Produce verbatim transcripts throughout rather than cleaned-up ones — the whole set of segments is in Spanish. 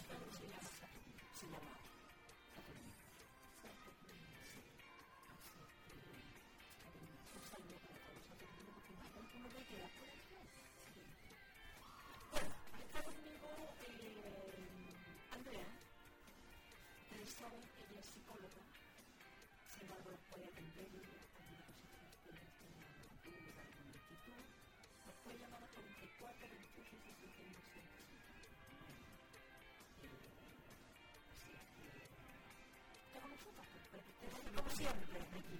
se llama un saludo para todos los Saturnino porque más de uno me queda por el bueno, está conmigo eh, Andrea. Ustedes saben que ella es psicóloga, sin embargo los puede atender y también las cosas que les pueden tener en la multitud. Nos puede llamar a cuarenta y cuatro, veintiocho, sesenta y uno, ciento cinco. Con nosotros, porque ustedes, como siempre, aquí.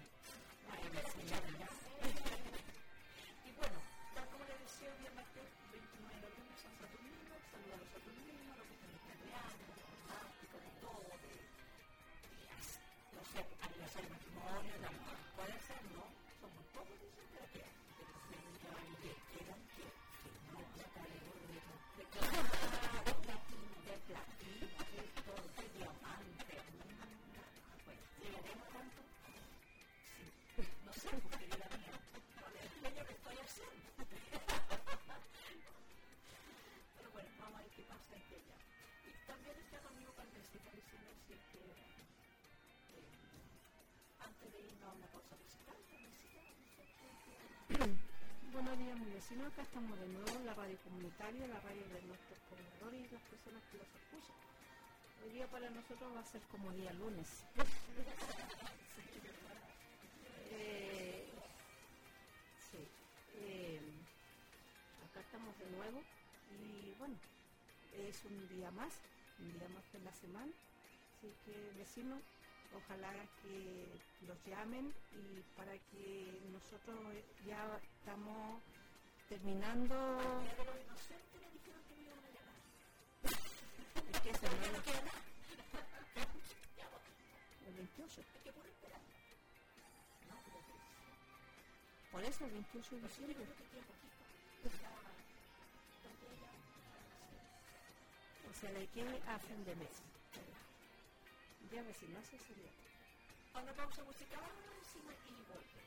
Y bueno, tal como les decía, el día martes veintinueve de noviembre, San Saturnino, saluda a los Saturninos, los que están en Cagliari, los fantásticos, de todo, de, no sé, aniversario de matrimonio, de amor, puede ser, ¿no? Somos todos, dicen, pero que, de los que que quedan, que, que no, ya caemos de de platino, de platino, de todo, de diamante, pues, ¿llegaremos tanto? Sí, no sé, porque yo la mía, con el empeño que estoy haciendo. Pero bueno, vamos a ver qué pasa en ella. Y también está conmigo Carmencita diciendo si es que eh, antes de irnos a una pausa musical, Carmencita, Buenos días, mi vecino. Acá estamos de nuevo en la radio comunitaria, la radio de nuestros pobladores y las personas que los escuchan. Hoy día para nosotros va a ser como día lunes. eh, sí, eh, acá estamos de nuevo y bueno, es un día más, un día más de la semana. Así que vecinos, ojalá que los llamen y para que nosotros ya estamos terminando. Es que se me el veintiocho. Por eso el veintiocho de diciembre. O sea, ¿de qué hacen de mes? Ya vecinos, eso sería. a una pausa musical encima y volvemos.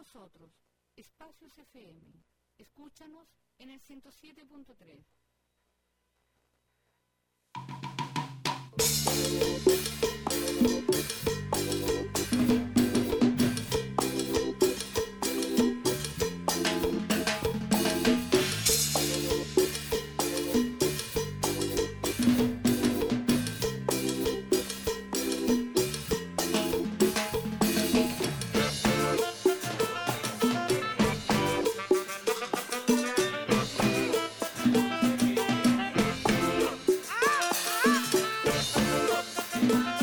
nosotros, Espacios F M. Escúchanos en el ciento siete punto tres. Ah!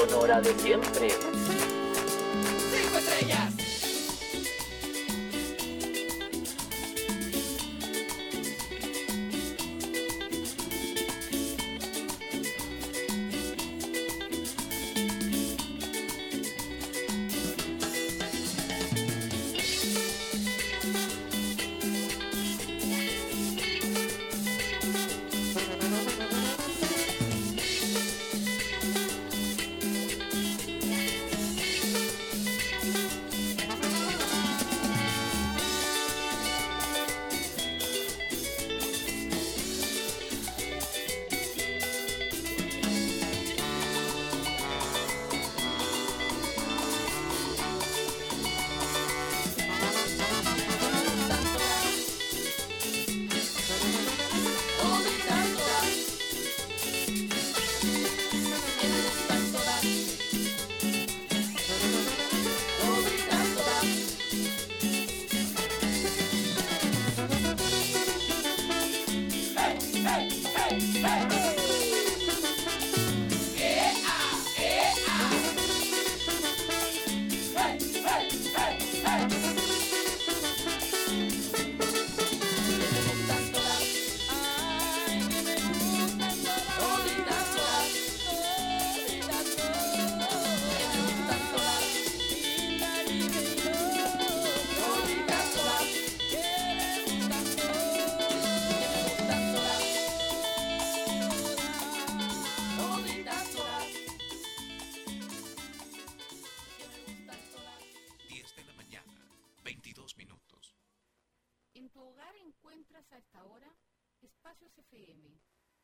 sonora de siempre. ¡Cinco estrellas! A esta hora, Espacios F M.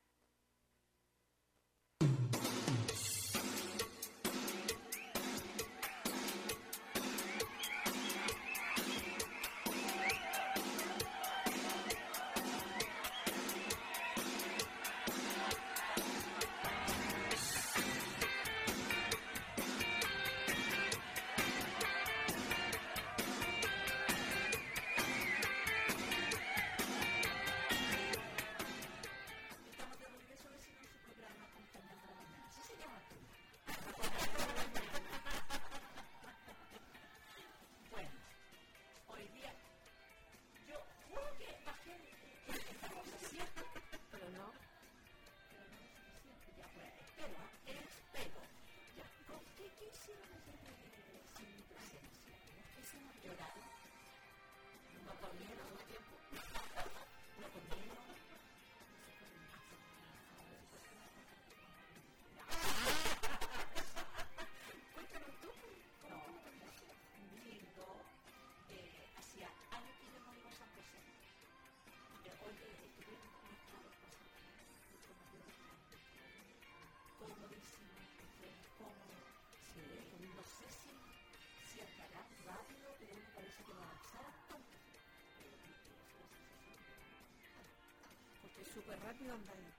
Súper rápido anda ahí.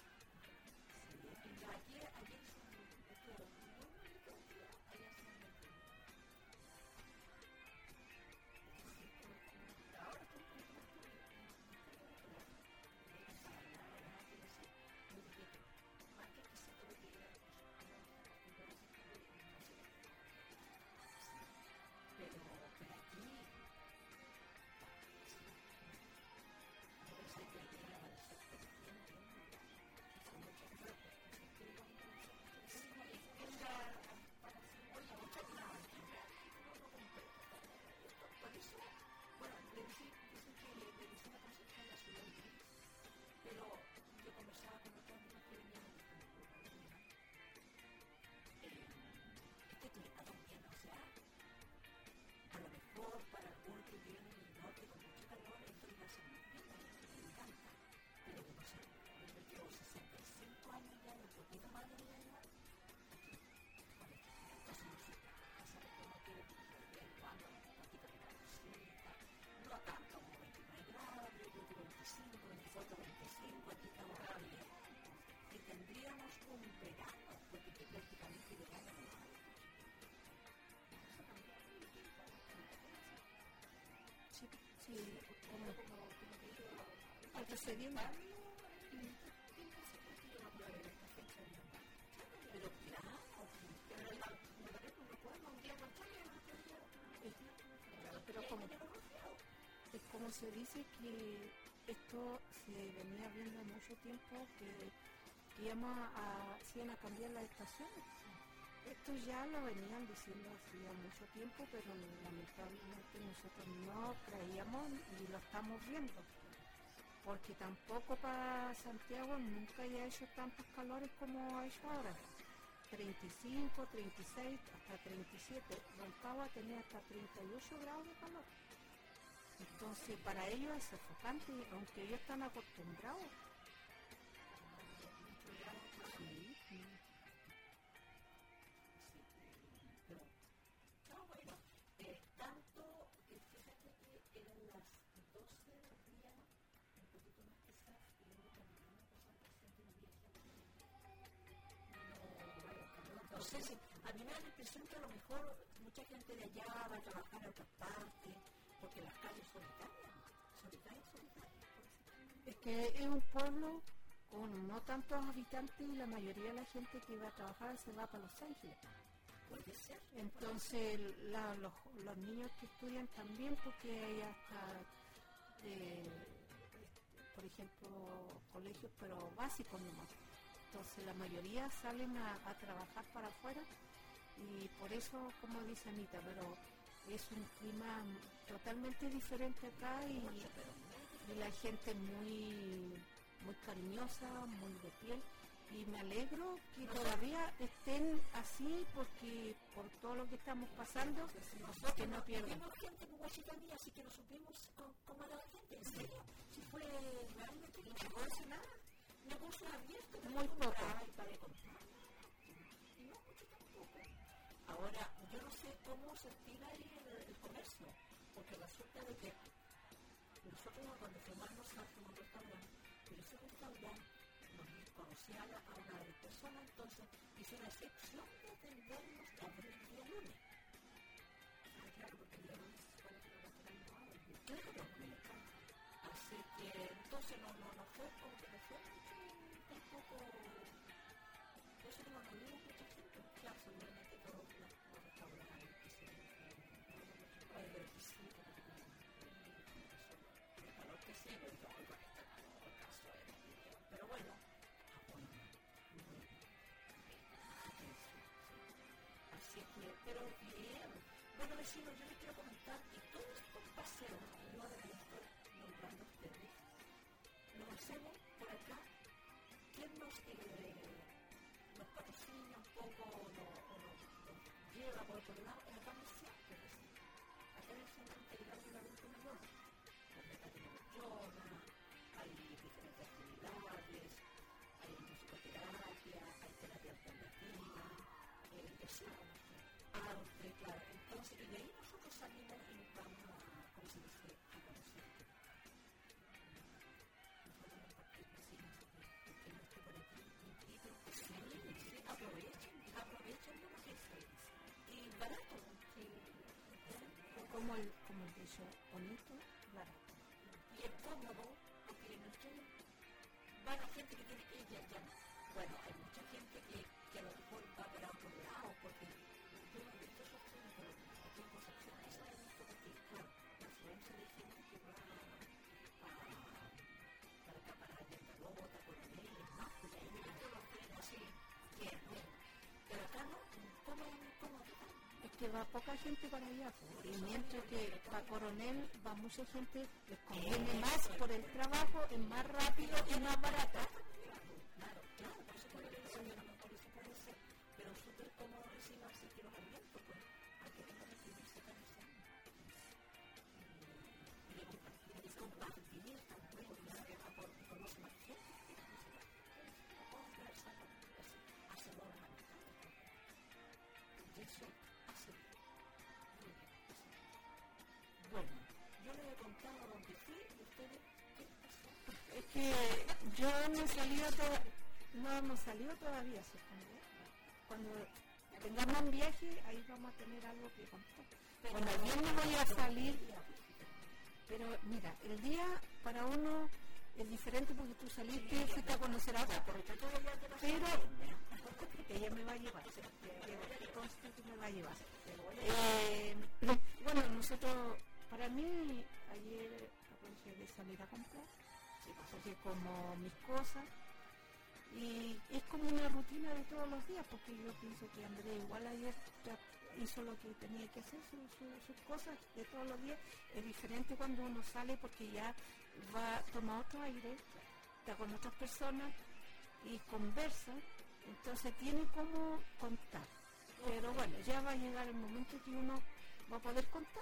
Sí, como antecediendo. Pero claro, como, es como se dice que esto se venía viendo mucho tiempo que, que íbamos a, a, iban a cambiar las estaciones. Esto ya lo venían diciendo hacía mucho tiempo, pero lamentablemente nosotros no creíamos y lo estamos viendo. Porque tampoco para Santiago nunca haya hecho tantos calores como ha hecho ahora. treinta y cinco, treinta y seis, hasta treinta y siete. Rancagua tenía hasta treinta y ocho grados de calor. Entonces para ellos es sofocante, aunque ellos están acostumbrados. Sí, sí. Entonces, a mí me da la impresión que a lo mejor mucha gente de allá va a trabajar a otras partes, porque las calles solitarias, solitarias, solitarias. Es que es un pueblo con no tantos habitantes y la mayoría de la gente que va a trabajar se va para Los Ángeles. Puede ser. Entonces, la, los, los niños que estudian también, porque hay hasta, eh, por ejemplo, colegios, pero básicos nomás. Entonces la mayoría salen a, a trabajar para afuera y por eso, como dice Anita, pero es un clima totalmente diferente acá y, y la gente es muy, muy cariñosa, muy de piel y me alegro que todavía estén así porque por todo lo que estamos pasando, que no pierdan. Tenemos gente como Guachicanía, así que no supimos cómo era la gente, en serio, si fue realmente no llegó a hacer nada. Negocios abiertos, muy poco. Y para comprar. Y no mucho tampoco. Ahora, yo no sé cómo se estira ahí el, el comercio, porque resulta de que nosotros cuando fuimos a almorzar fuimos a un restaurante, pero ese restaurante nos conocía a, a una de las personas, entonces hizo una excepción de atendernos a el día lunes. Ah, claro, porque el día lunes fue el restaurante no abre. Claro, así que entonces no, no, no fue como que no fue tampoco, por eso no nos vimos mucha gente, claro, seguramente todos los, los restaurantes, hay requisitos, el calor que sí, pero yo oigo que está en el caso de pero bueno, así que, pero bien, bueno vecinos, yo les quiero comentar que todos estos paseos que yo ahora les estoy nombrando a ustedes, los hacemos por acá. ¿Quién nos, eh, nos patrocina un poco o nos, o nos, nos lleva por otro lado? Es acá en el centro. Acá en el centro integral de la Grupo Mayor. Donde está Tino Llona, hay diferentes actividades, hay musicoterapia, hay terapia alternativa, eh, decíamos, arte, claro. Entonces, y de ahí nosotros salimos y nos vamos a, ¿cómo se dice?, a conocer. Aprovechen, aprovechen lo que es y barato. Sí. Como el, como el dicho, bonito, barato. Y es cómodo, porque no estoy. Van a gente que tiene que ir allá. Bueno, hay mucha gente que, que a lo mejor va para otro lado, porque yo no he visto esas opciones, pero aquí en Concepción eso he visto porque, claro, la influencia de gente que va a para acá, para la Lota, Coronel, ¿no? Porque ahí vienen todos los trenes así. Bien, bien. Pero acá no, ¿cómo, cómo acá? Es que va poca gente para allá, y mientras que para Coronel va mucha gente, les conviene más por el trabajo, es más rápido y más barata. Claro, claro, por eso puede ser, a lo mejor eso puede ser, pero súper cómodo recibir así que los alimentos, pues, hay que tener que vivirse tan deseando. Y compartir también, claro, que por conocer más gente, hacemos las amistades. Y eso hace bien. Bueno, yo les he contado dónde fui y ustedes, ¿qué pasó? Es que yo no he salido, to- no hemos salido todavía, supongo. Cuando tengamos un viaje, ahí vamos a tener algo que contar. Bueno, el viernes voy a salir, pero mira, el día para uno es diferente porque tú saliste, fuiste a conocer a otra, pero ella me va a llevar, que conste que me va a llevar. Eh, bueno, nosotros para para mí, ayer aproveché de salir a comprar, porque como mis cosas, y es como una rutina de todos los días, porque yo pienso que Andrés igual ayer hizo lo que tenía que hacer, su, su, sus cosas de todos los días. Es diferente cuando uno sale porque ya va a tomar otro aire, está con otras personas y conversa, entonces tiene como contar. Pero bueno, ya va a llegar el momento que uno va a poder contar.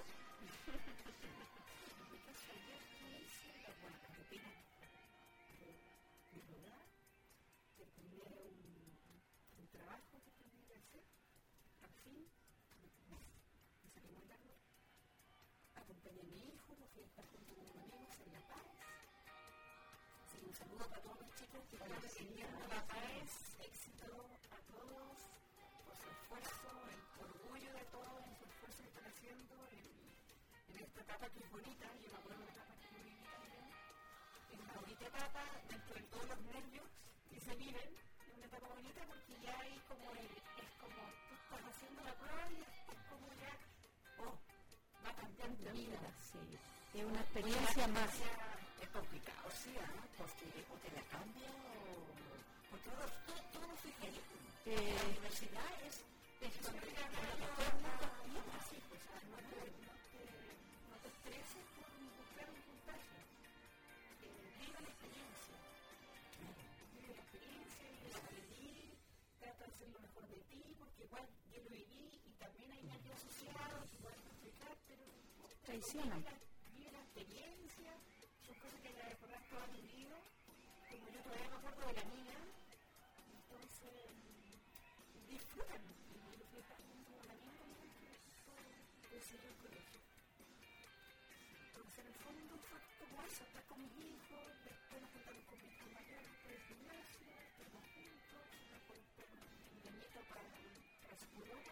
Acompañé a mi hijo, lo fui a estar junto con unos amigos en La Paz. Así que un saludo para todos los chicos que están recibiendo La Paz, éxito a todos por su esfuerzo, el orgullo de todos en su esfuerzo que están haciendo en, en esta etapa que es bonita. Yo me acuerdo de una etapa que es muy bonita también. Es una bonita etapa dentro de todos los nervios que se viven. Es una etapa bonita porque ya hay como el, es como tú estás haciendo la prueba y es como ya, oh, va a cambiar tu vida. Sí, es una experiencia más. Es complicado, sí, ¿no? Porque o te la cambia o... Porque todo, todo, todo lo sugiere. Eh, la universidad es... es donde la vida, sí, pues, o sea, no te, no te, no te estreses por buscar un contagio. Eh, vive la experiencia. Vive la experiencia, vive la vivir, trata de hacer lo mejor de ti, porque igual yo lo viví y también hay nervios asociados, igual complicar, pero... Traicionan. Vive la experiencia, son cosas que la recordás toda tu vida, como yo todavía me acuerdo de la mía, entonces disfrutan, y yo fui a estar junto con la mía también, que seguir el colegio. Entonces en el fondo fue como eso, estar con mis hijos, después nos juntamos con mis hijos mayores por el gimnasio, estuvimos juntos, después con mi nieta para, para su pulota,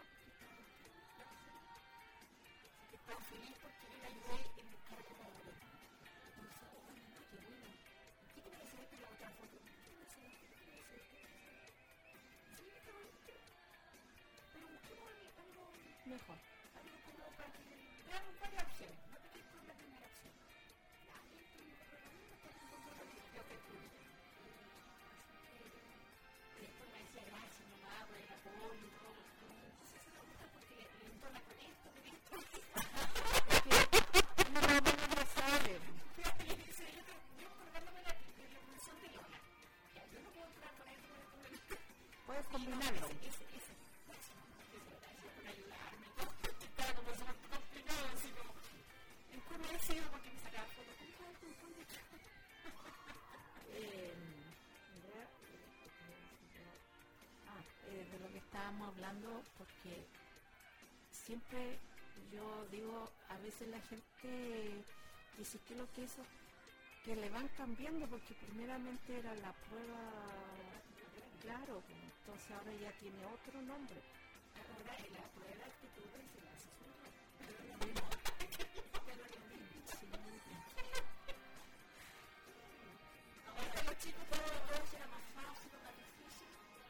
estaba feliz porque yo la ayudé en el cargo de la boleta. Entonces, oh, mamá, qué bueno. ¿Qué te parece esto y la otra foto? ¿Qué te parece esto? ¿Qué te parece esto? Sí, está bonito. Pero busquemos algo Mejor. algo como para que veamos varias opciones. No te quedes con la primera opción. Ya, esto y lo otro, no, no está con todo lo que creo que tú. Después me decía gracias, mamá, por el apoyo y todo. Entonces, eso me gusta porque le entona con esto, con esto. No, no, no, no sabe. Fíjate, le dice, yo, yo acordándome de la, de la función de Lola. Ya, yo no puedo entrar con esto, con esto. Puedes combinarlo. Ese, ese, gracias, gracias por ayudarme. Estaba como súper complicado, así como, en cómo he sido porque me sacaba fotos con todo, con todo, con todo. Eh, ah, eh, de lo que estábamos hablando, porque siempre yo digo, a veces la gente dice que lo que eso, que le van cambiando, porque primeramente era la prueba, claro, entonces ahora ya tiene otro nombre. Ahora, la prueba que tú ves en la sesión. Ahora los chicos todo será más fácil, más difícil.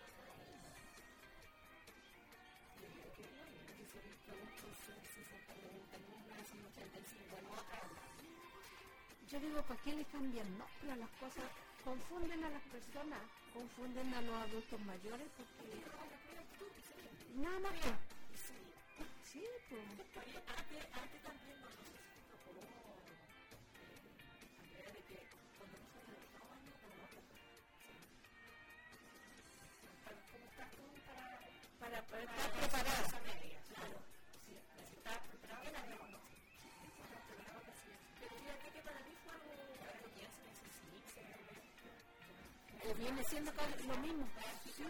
Yo digo, ¿para qué le cambian nombre a las cosas? Confunden a las personas, confunden a los adultos mayores, porque nada más. Sí, pues. Antes, antes también nos tocó Andrea de que cuando nosotros estábamos con otra ¿cómo estás tú para Para, para para estar preparada? Claro, sí, estás preparada y la reconoces. Pero fíjate que para mí fue algo que ya se necesita. O viene siendo casi lo mismo. Sí.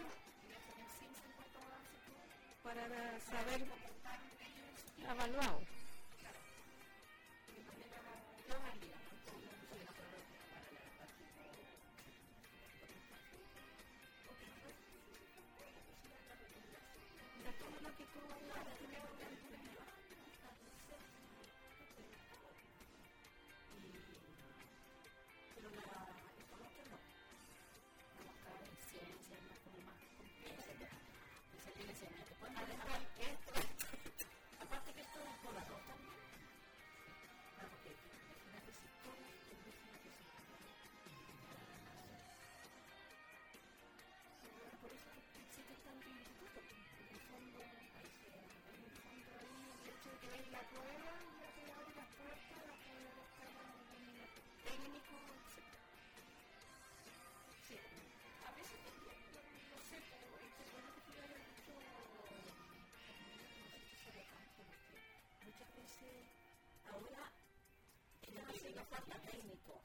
Para saber evaluado. es la prueba, la que abre las puertas a poder estar en el técnico, etcétera. Sí, a veces también, no sé, pero es que bueno que tú hayas dicho muchas veces ahora en la cocina falta técnicos,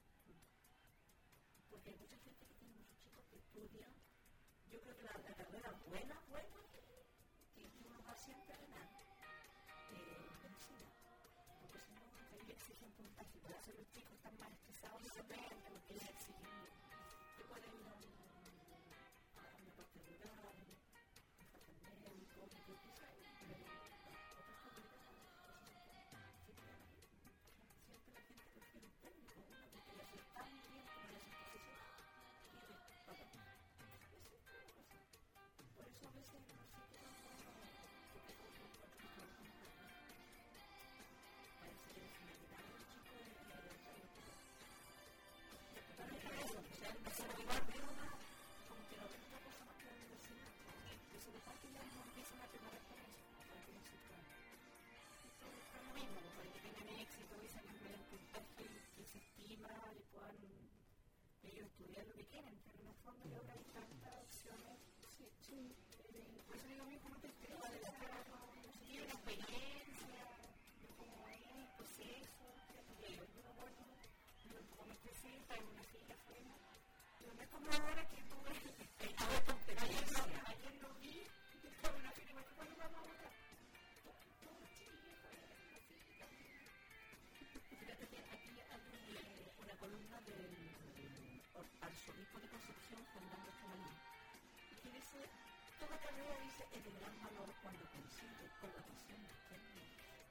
porque hay mucha gente que tiene muchos chicos que estudian. Yo creo que la, la carrera buena, buena, que uno va siempre a ganar, eh, medicina, porque si no, ahí le exigen puntaje, por eso los chicos están más estresados y se pegan de lo que les exigen. Que pueden ir a una parte rural, a un médico, que quizás, pero otras comunidades, siempre la gente prefiere un técnico, una porque le hace tan bien como le hace profesional, y de papá. Por eso a veces no sé qué tanto, porque como yo encuentro que trabajan más, parece que les imaginan los chicos de la libertad y todo. Pero es que eso, o sea, empezar a llevar de una, como que no ven otra cosa más que la universidad, que se les parte ya no empiezan a preparar para eso, para que no se puedan. Esto es lo mismo, para que tengan éxito y salgan con el puntaje que se estima y puedan ellos estudiar lo que quieren, pero en el fondo y ahora hay tantas opciones. Sí, sí. Eh, por eso digo a mí, ¿cómo te esperas? De la sí, la experiencia, de cómo es el proceso, que yo no acuerdo, yo como me presenta en una fila afuera, pero no es como ahora que tú ves, a ver, competencia, ayer lo vi, yo estaba en una fila y me dijo, ¿cuándo vamos a votar? Todo Chile fuera de una fila. Fíjate que aquí hay una columna del arzobispo de Concepción, Fernando Chavalín, que dice, toda carrera dice es de gran valor cuando coincide con la visión de términos.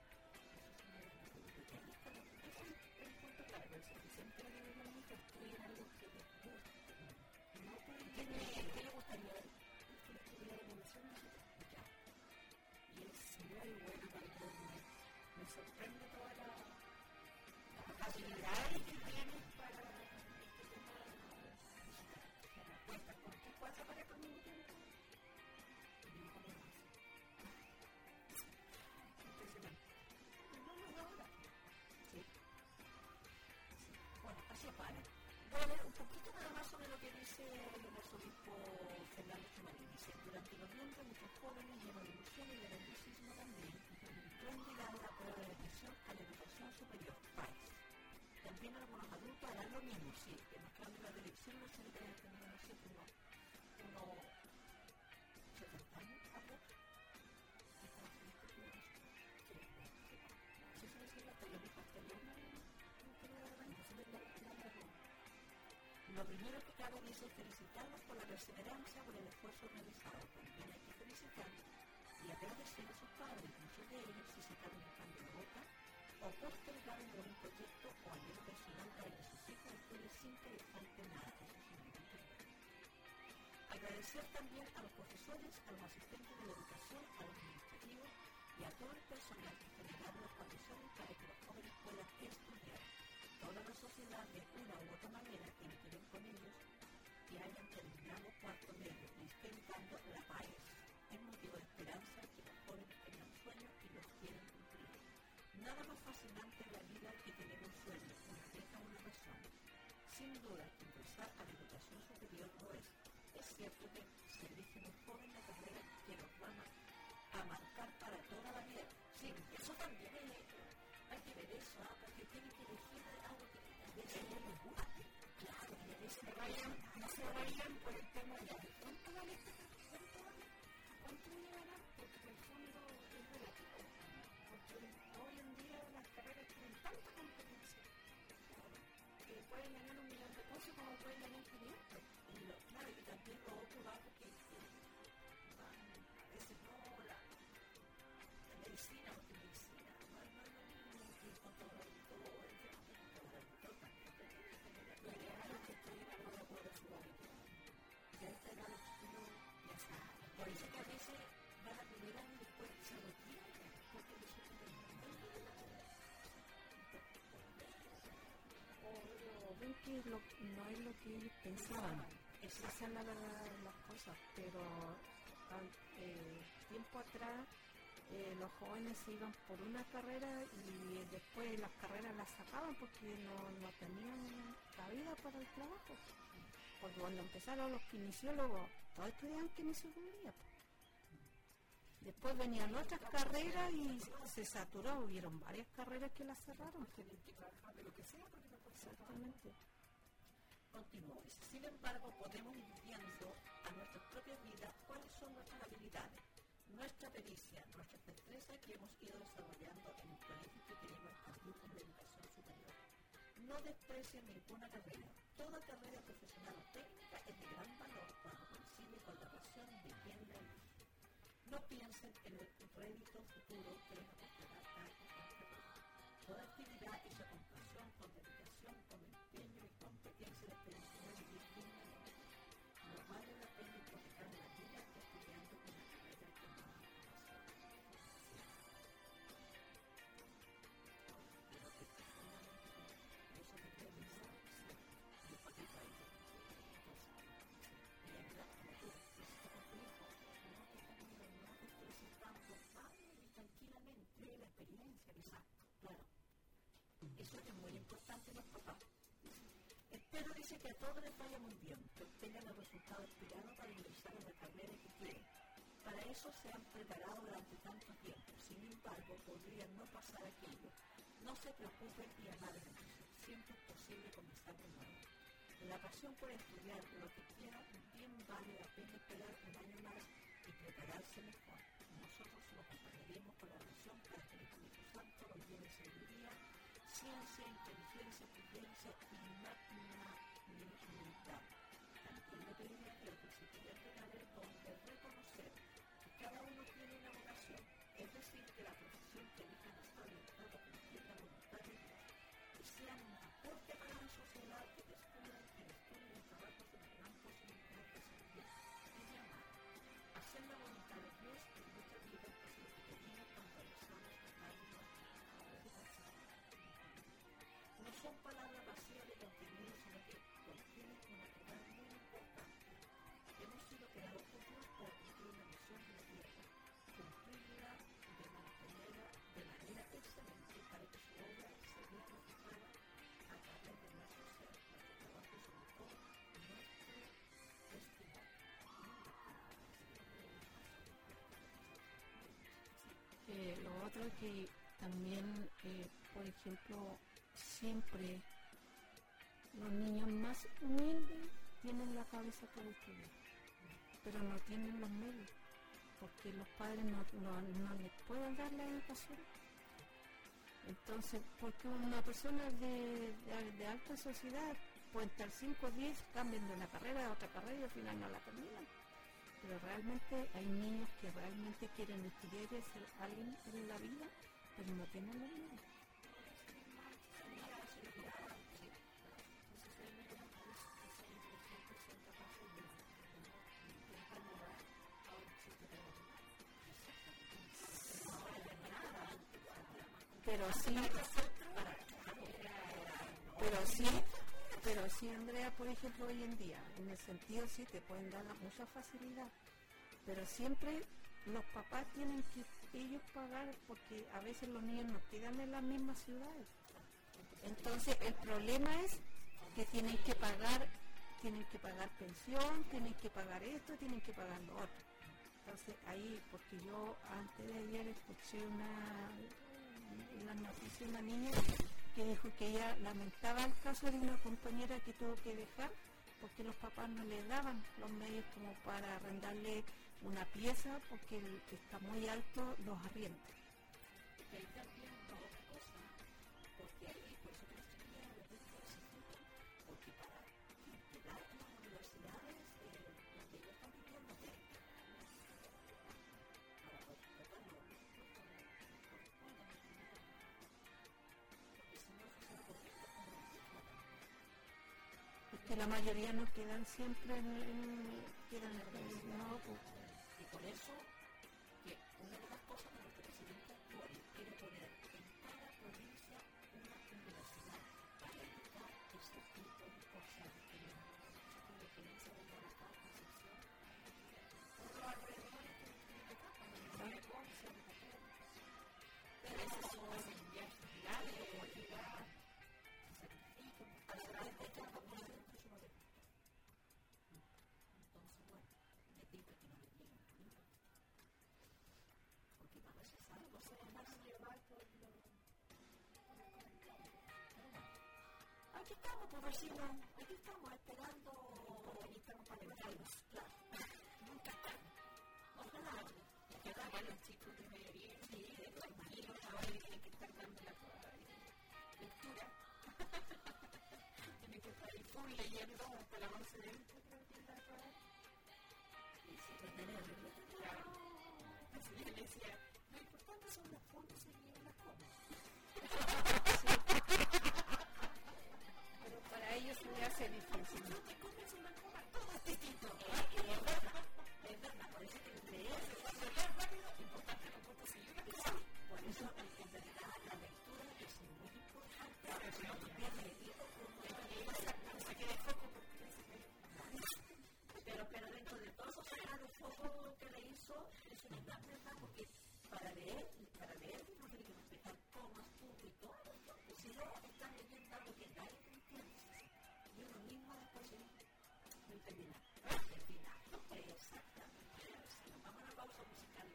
Eso es un punto claro, el suficiente de la única estudiar algo que les guste. No pueden tener, ¿qué le gustaría? Que le estudiara evolución de su ya. Y es muy bueno para el me sorprende toda la, la facilidad que tienen para este tema de la respuesta. ¿Por qué cuatro para el mismo tiempo? Impresionante. No, no, no, ahora. Sí. Bueno, así es, vale. Voy a leer un poquito nada más sobre lo que dice el arzobispo Fernando Chavalín. Dice, durante noviembre muchos jóvenes llenos de ilusión y de nerviosismo también rendirán la prueba de admisión a la educación superior, P A E S. También algunos adultos harán lo mismo, sí, que nos cambie la dirección, no sé lo que haya tenido, no sé, pero uno setenta años, ¿sabes? Sí, sí, sí, hasta yo mismo, hasta yo lo primero que cabe es felicitarlos por la perseverancia, por el esfuerzo realizado. También hay que felicitar y agradecer a sus padres, muchos de ellos, si sacaron el cambio de boca o postergaron por un proyecto o algo personal para que sus hijos estudien sin que les falte nada. Agradecer también a los profesores, a los asistentes de la educación, a los administrativos y a todo el personal que generaron las condiciones para que los jóvenes puedan estudiar. Toda la sociedad, de una u otra manera, tiene que ver con ellos que hayan terminado cuarto medio y estén dando la P A E S. Es motivo de esperanza que los jóvenes tengan sueños y los quieran cumplir. Nada más fascinante en la vida que tener un sueño, una meta o una razón. Sin duda, ingresar a la educación superior no es. Es cierto que se elige muy joven la carrera que nos van a, a marcar para toda la vida. Sí, eso también es, hay que ver eso, ¿ah? Porque tienen que elegir algo que a veces no les guste. Claro, y a veces vayan, no se vayan por el tema de cuánto vale esta carrera, cuánto vale, cuánto llegará, porque en el fondo es relativo. Porque hoy en día las carreras tienen tanta competencia, claro, que pueden ganar un millón de pesos como pueden ganar quinientos. Y lo, claro, y también lo otro va porque van, a veces no, la, la medicina, porque medicina no, no es lo mismo que el contador-auditor, el tema del contador-auditor también te tiene que tener la idea de que estoy en la poder ciudad. Ya está en los chinos, ya está. Por eso que a veces van a primer año y después se retiran, porque resulta que no es o ven que lo, no es lo que ellos pensaban. Esa es la verdad de las cosas, pero eh, tiempo atrás eh, los jóvenes se iban por una carrera y después las carreras las sacaban porque no, no tenían cabida para el trabajo. Porque cuando empezaron los kinesiólogos, todos estudiaban kinesiología. Después venían otras carreras y se saturó, hubieron varias carreras que las cerraron. Tienen que trabajar de lo que sea porque no puede ser. Exactamente. Continúo. Sin embargo, podemos ir viendo a nuestras propias vidas cuáles son nuestras habilidades, nuestra pericia, nuestras destrezas que hemos ido desarrollando en el colegio que tenemos en grupos de educación superior. No desprecien ninguna carrera. Toda carrera profesional o técnica es de gran valor cuando coincide con la pasión de quien la elige. No piensen en el rédito futuro que les aportará tal o cual carrera. Toda actividad hecha con pasión, con dedicación, con empeño y competencia les permitirá vivir dignamente. No vale la pena hipotecar la vida estudiando una carrera que no hay pasión. Pero que profundamente no se me puede pensar, sí, yo para qué traigo. Y en la cultura, necesito con tu hijo, no te camino, no te estreses tanto, vale y tranquilamente, la experiencia, exacto, claro. Eso es muy importante en los papás. Espero, dice, que a todos les vaya muy bien, que obtengan el resultado esperado para ingresar a la carrera que quieren. Para eso se han preparado durante tanto tiempo. Sin embargo, podría no pasar aquello. No se preocupen y amárguense. Siempre es posible comenzar de nuevo. La pasión por estudiar lo que quieran, bien vale la pena esperar un año más y prepararse mejor. Nosotros lo acompañaremos con la oración para que el Espíritu Santo los lleve sabiduría, ciencia, inteligencia, prudencia y magnanimidad. También le pedimos a Dios que se pueda entregar el don de reconocer que cada uno tiene una vocación, es decir, que la profesión que elijan está orientada a cumplir la voluntad de Dios, y sean un aporte para la sociedad, que descubran que el estudio y el trabajo es una gran posibilidad de servir y de amar. Hacer la voluntad de Dios en nuestra vida es lo que pedimos cuando rezamos el Padre Nuestro. No son palabras vacías de contenido, sino que contienen una verdad muy importante. Hemos sido creados por Dios para cumplir una misión de la tierra, cumplirla de manera, de manera excelente para que su obra se vea reflejada a través de nuestro ser, nuestro trabajo y sobre todo nuestro testimonio. Eh, lo otro es que también, eh, por ejemplo, siempre los niños más humildes tienen la cabeza para estudiar, pero no tienen los medios, porque los padres no, no, no les pueden dar la educación. Entonces, porque una persona de, de, de alta sociedad puede estar cinco o diez, cambian de una carrera a otra carrera y al final no la terminan. Pero realmente hay niños que realmente quieren estudiar y ser alguien en la vida, pero no tienen los medios. Pero sí, pero sí, pero sí, Andrea, por ejemplo, hoy en día, en el sentido sí te pueden dar mucha facilidad, pero siempre los papás tienen que ellos pagar, porque a veces los niños no quedan en las mismas ciudades. Entonces el problema es que tienen que pagar, tienen que pagar pensión, tienen que pagar esto, tienen que pagar lo otro. Entonces ahí, porque yo antes de ayer escuché una la noticia de una niña que dijo que ella lamentaba el caso de una compañera que tuvo que dejar porque los papás no le daban los medios como para arrendarle una pieza porque el que está muy alto los arrienda. Y ahí también otra cosa, porque ahí por eso que los chiquillos de repente necesitan, porque para quedar en las universidades eh, donde ellos están viviendo de para poder tratarlo, que la mayoría no quedan siempre en, en quedan en, no, pues. Y por eso que una de las cosas que el presidente actual quiere poner en cada provincia una universidad para evitar ese tipo de cosas que la provincia de Tarapacá, Concepción, por los alrededores que tiene que estar, cuando le sale Conce, de Catero, aquí estamos, por vecinos, aquí estamos esperando, aquí estamos para levantarnos, claro. Nunca tarde. Ojalá, que hagan los chicos de mayoría, sí, de los maridos, ahora tienen que estar dando la lectura. Tienen que estar ahí full leyendo hasta las once de la noche, creo que es la hora. Y sí, lo tenemos, claro. Así que le decía, lo importante son los puntos y las comas. Pero para ellos se me hace difícil. No te comes una coma, todo es distinto. Es verdad, es verdad. Por eso que leer, cuando leer rápido, es importante los puntos y las comas. Por eso, en realidad, la lectura es muy importante. Pero si no te pierdes el tiempo, no se quede foco porque pero, pero dentro de todo, sacar el foco que le hizo es una gran verdad, porque para leer, para leer, no tiene que respetar comas, puntos y todo. Si no, están leyendo algo que nadie entiende. Y uno mismo después no entendí nada. Al final, exactamente. Nos vamos a una pausa musical.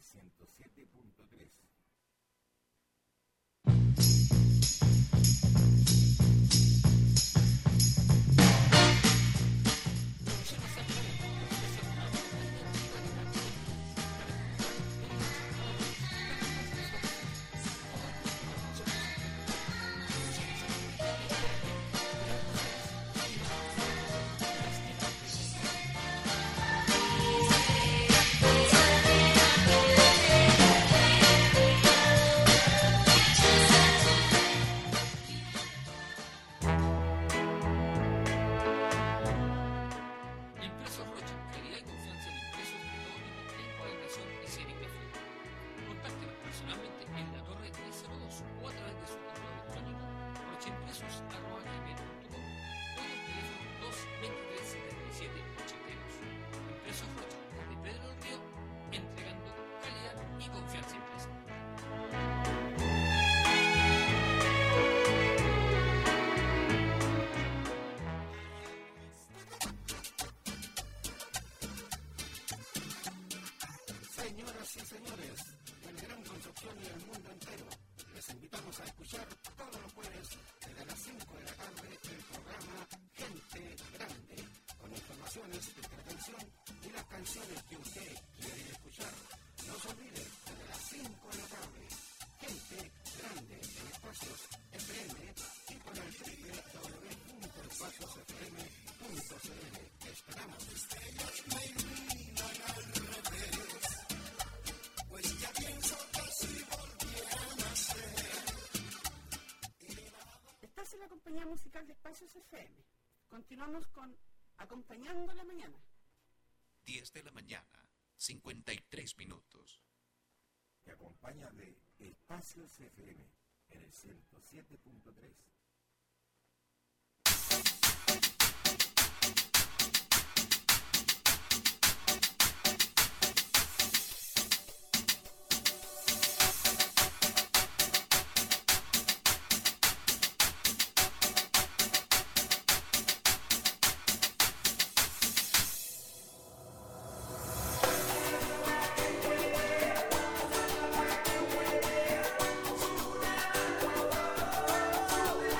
ciento siete punto tres. Señoras y señores, en Gran Concepción y el mundo entero, les invitamos a escuchar todos los jueves desde las cinco de la tarde el programa Gente Grande, con informaciones, entretención y las canciones que usted quiere escuchar. No se olvide, desde las cinco de la tarde, Gente Grande en Espacios F M y con el doble u doble u doble u punto espacios f m punto c l. Esperamos. Estrellas me iluminan al revés. Pues ya pienso que si volviera a nacer. Estás en la compañía musical de Espacios F M. Continuamos con Acompañando la Mañana. diez de la mañana, cincuenta y tres minutos. Te acompaña de Espacios F M en el ciento siete punto tres. We'll be right back.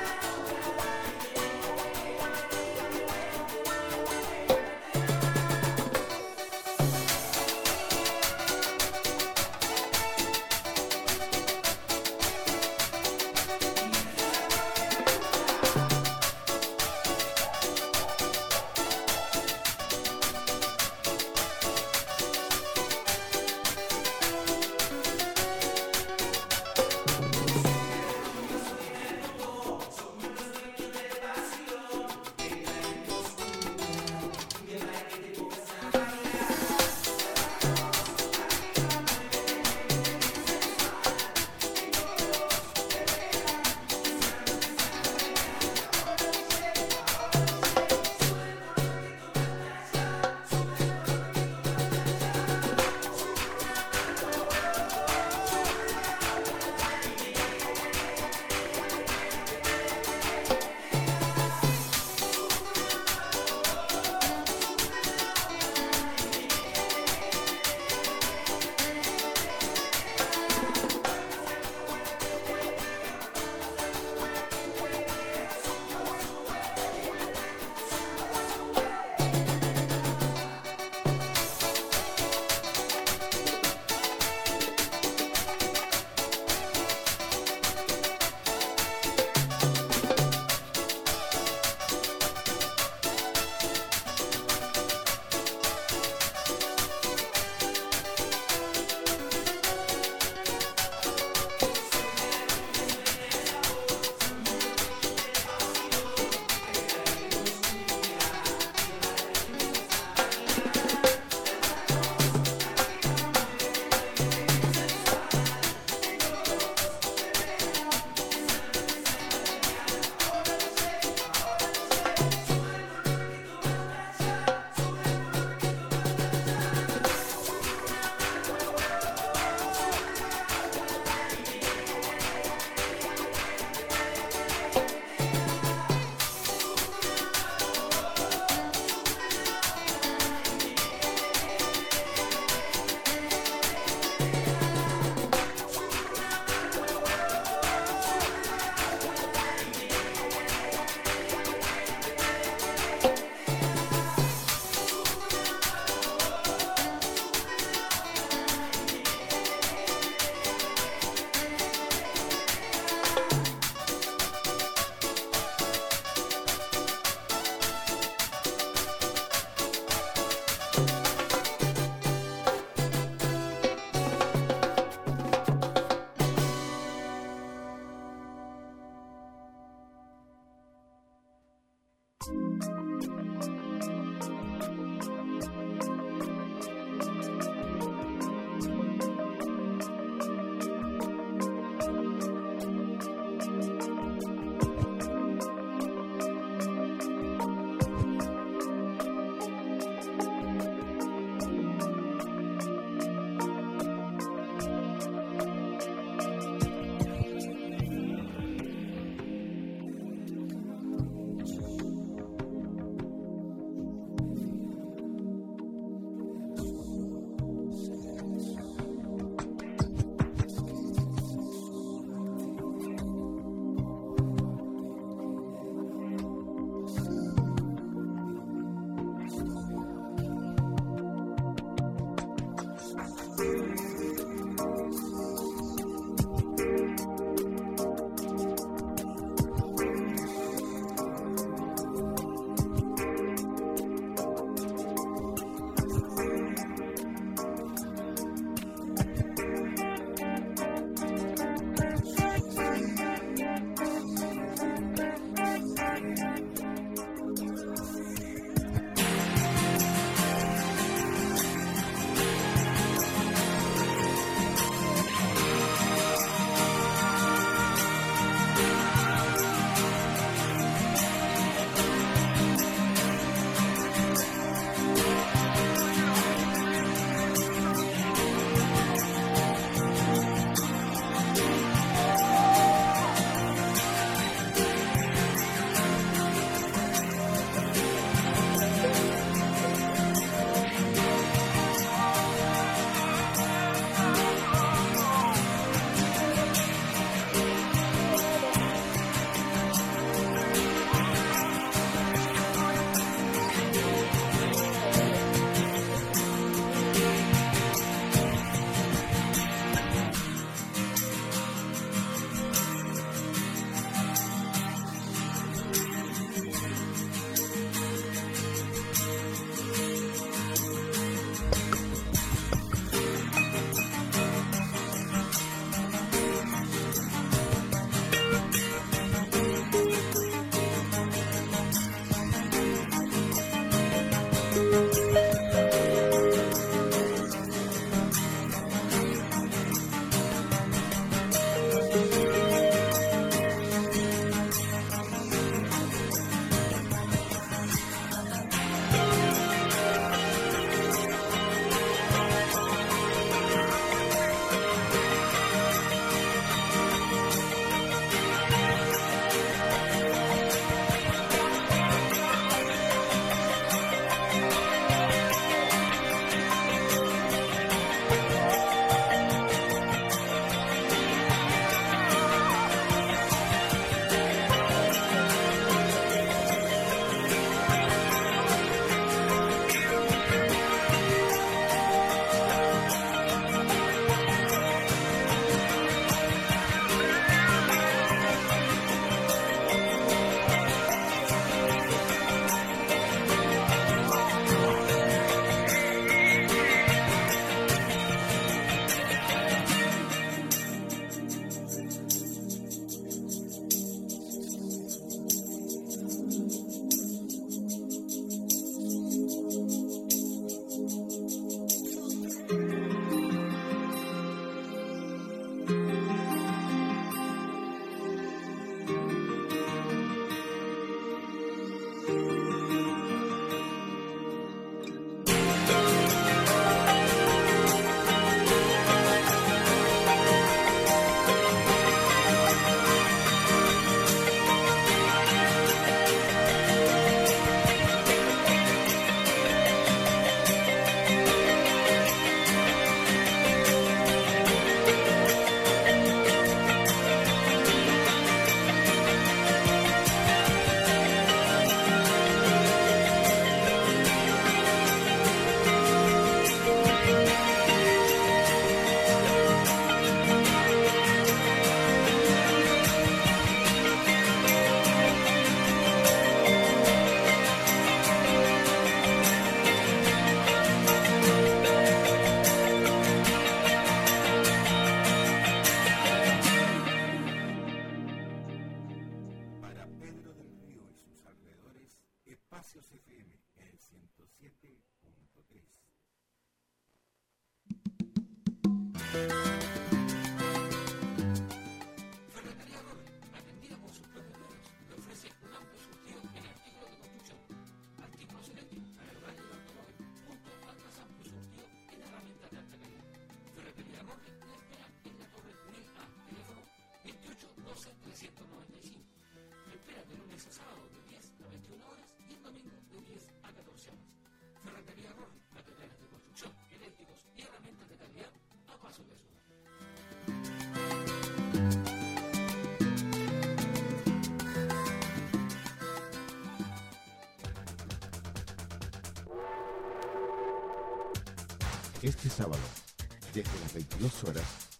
Este sábado, desde las veintidós horas,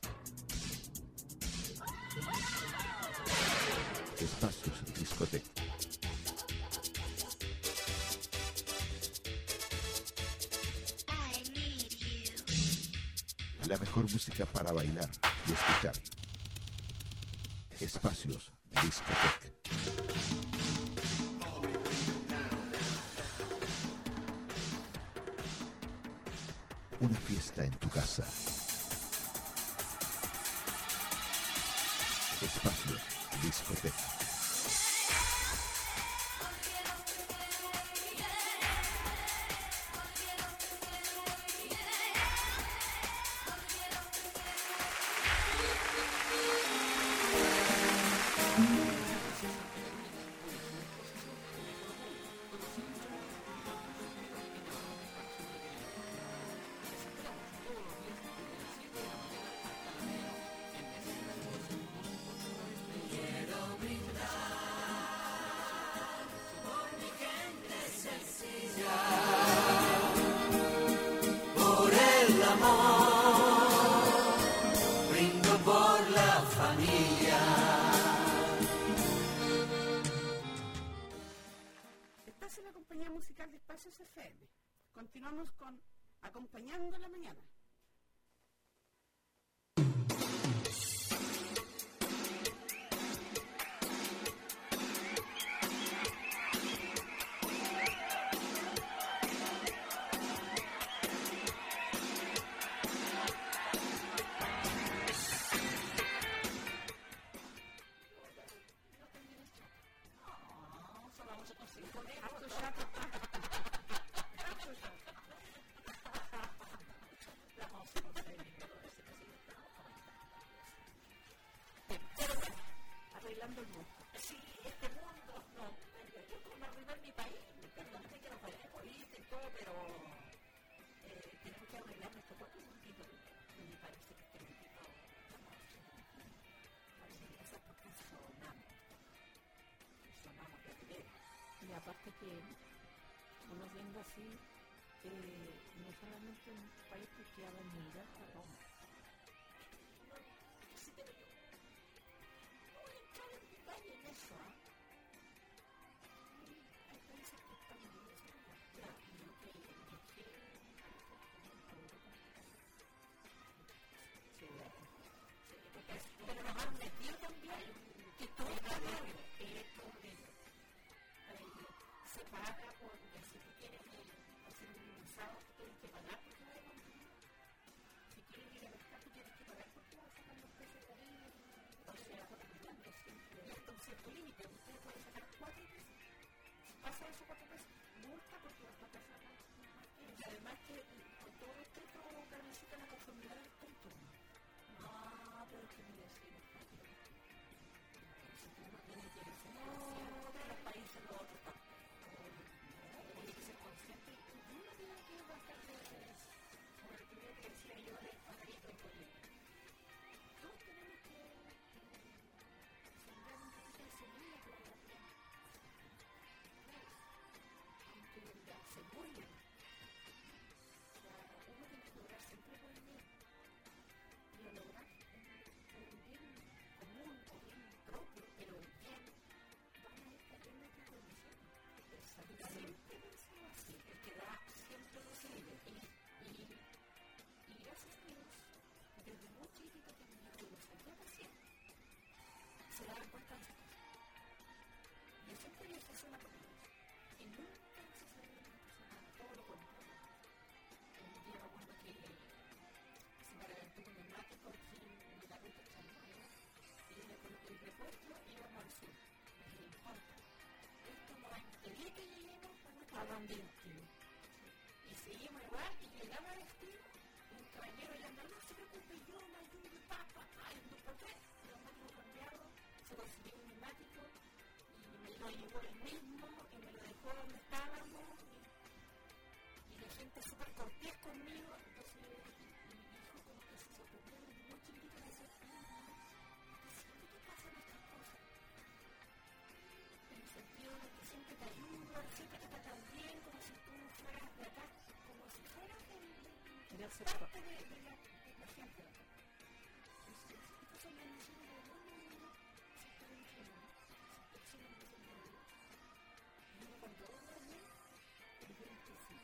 Espacios Discoteca. La mejor música para bailar y escuchar. Espacios Discoteca. Una fiesta en tu casa. Espacios Discoteca. F M. Continuamos con Acompañando la Mañana. Sí, este mundo, no, yo como arruinar mi país, perdóname que nos vayamos por ir y todo, pero eh, tenemos que arreglar nuestro propio mundito. Me parece que este mundito, parece que esas cosas sonamos, sonamos de primera. Y aparte que, uno viendo así, eh, no solamente un país que va a venir a Roma. Sí, pero yo no voy a entrar en detalle en eso, ¿eh? Hay países que están en eso, ya, y lo que dejé a Europa. Sí, pero nos han metido también que todo es radio, que es todo radio. Se paga porque si tú quieres hacer un sábado, tienes que pagar porque vas a conducir. Si quieres ir a pescar, tú tienes que pagar porque vas a sacar los peces de ahí. O sea, porque también siempre hay un cierto límite. Usted puede sacar cuatro peces. Si pasa eso cuatro peces, multa porque vas a pasar más. Y además que con todo respeto necesitan la conformidad del punto. No, pero es que me decimos fácil. Si tú no tienes que hacer no, de los países los otros tampoco. Hay que ser consciente y uno tiene que bastante sobre lo primero que decía yo de pajarito y colina. Todos tenemos que sembrar un poquito de semilla para la planta. Aunque la cebolla, uno tiene que lograr siempre por el bien. Y lo lograr por el bien común o bien propio, pero el bien va a ir cayendo en tus condiciones. Siempre pensaba así, porque da siempre posible. Y, y, y gracias a Dios, desde muy chiquito que mi hijo lo sabía paciente, se daban cuenta de esas cosas. Yo siempre vi a esta persona por Dios. Y nunca se sabía de una persona, todo lo contrario. Un día me acuerdo que se me reventó un neumático aquí en la ruta de San Manuel y yo le coloqué el repuesto y íbamos al sur. Me dije, no importa. Esto no va a impedir que lleguemos a donde destino. Y seguimos igual y llegamos al destino. Un caballero le anda, no se preocupe, yo me ayudo, papá, ay, no por qué. El neumático cambiado, se consiguió un neumático y me lo llevó él mismo y me lo dejó donde estábamos. Y, y la gente súper cortés conmigo. Entonces, y mi hijo como que se sorprendió muy chiquitito de decir, siempre te pasan estas cosas. En el sentido de que siempre te ayuda, siempre te tratan bien, como si tú fueras de acá, como si fueras del material sexual. parte de, de, la, de la gente. Estas son las misiones de no, no, no, no, exactamente no, exactamente no. Y uno cuando duerme, el viento sí.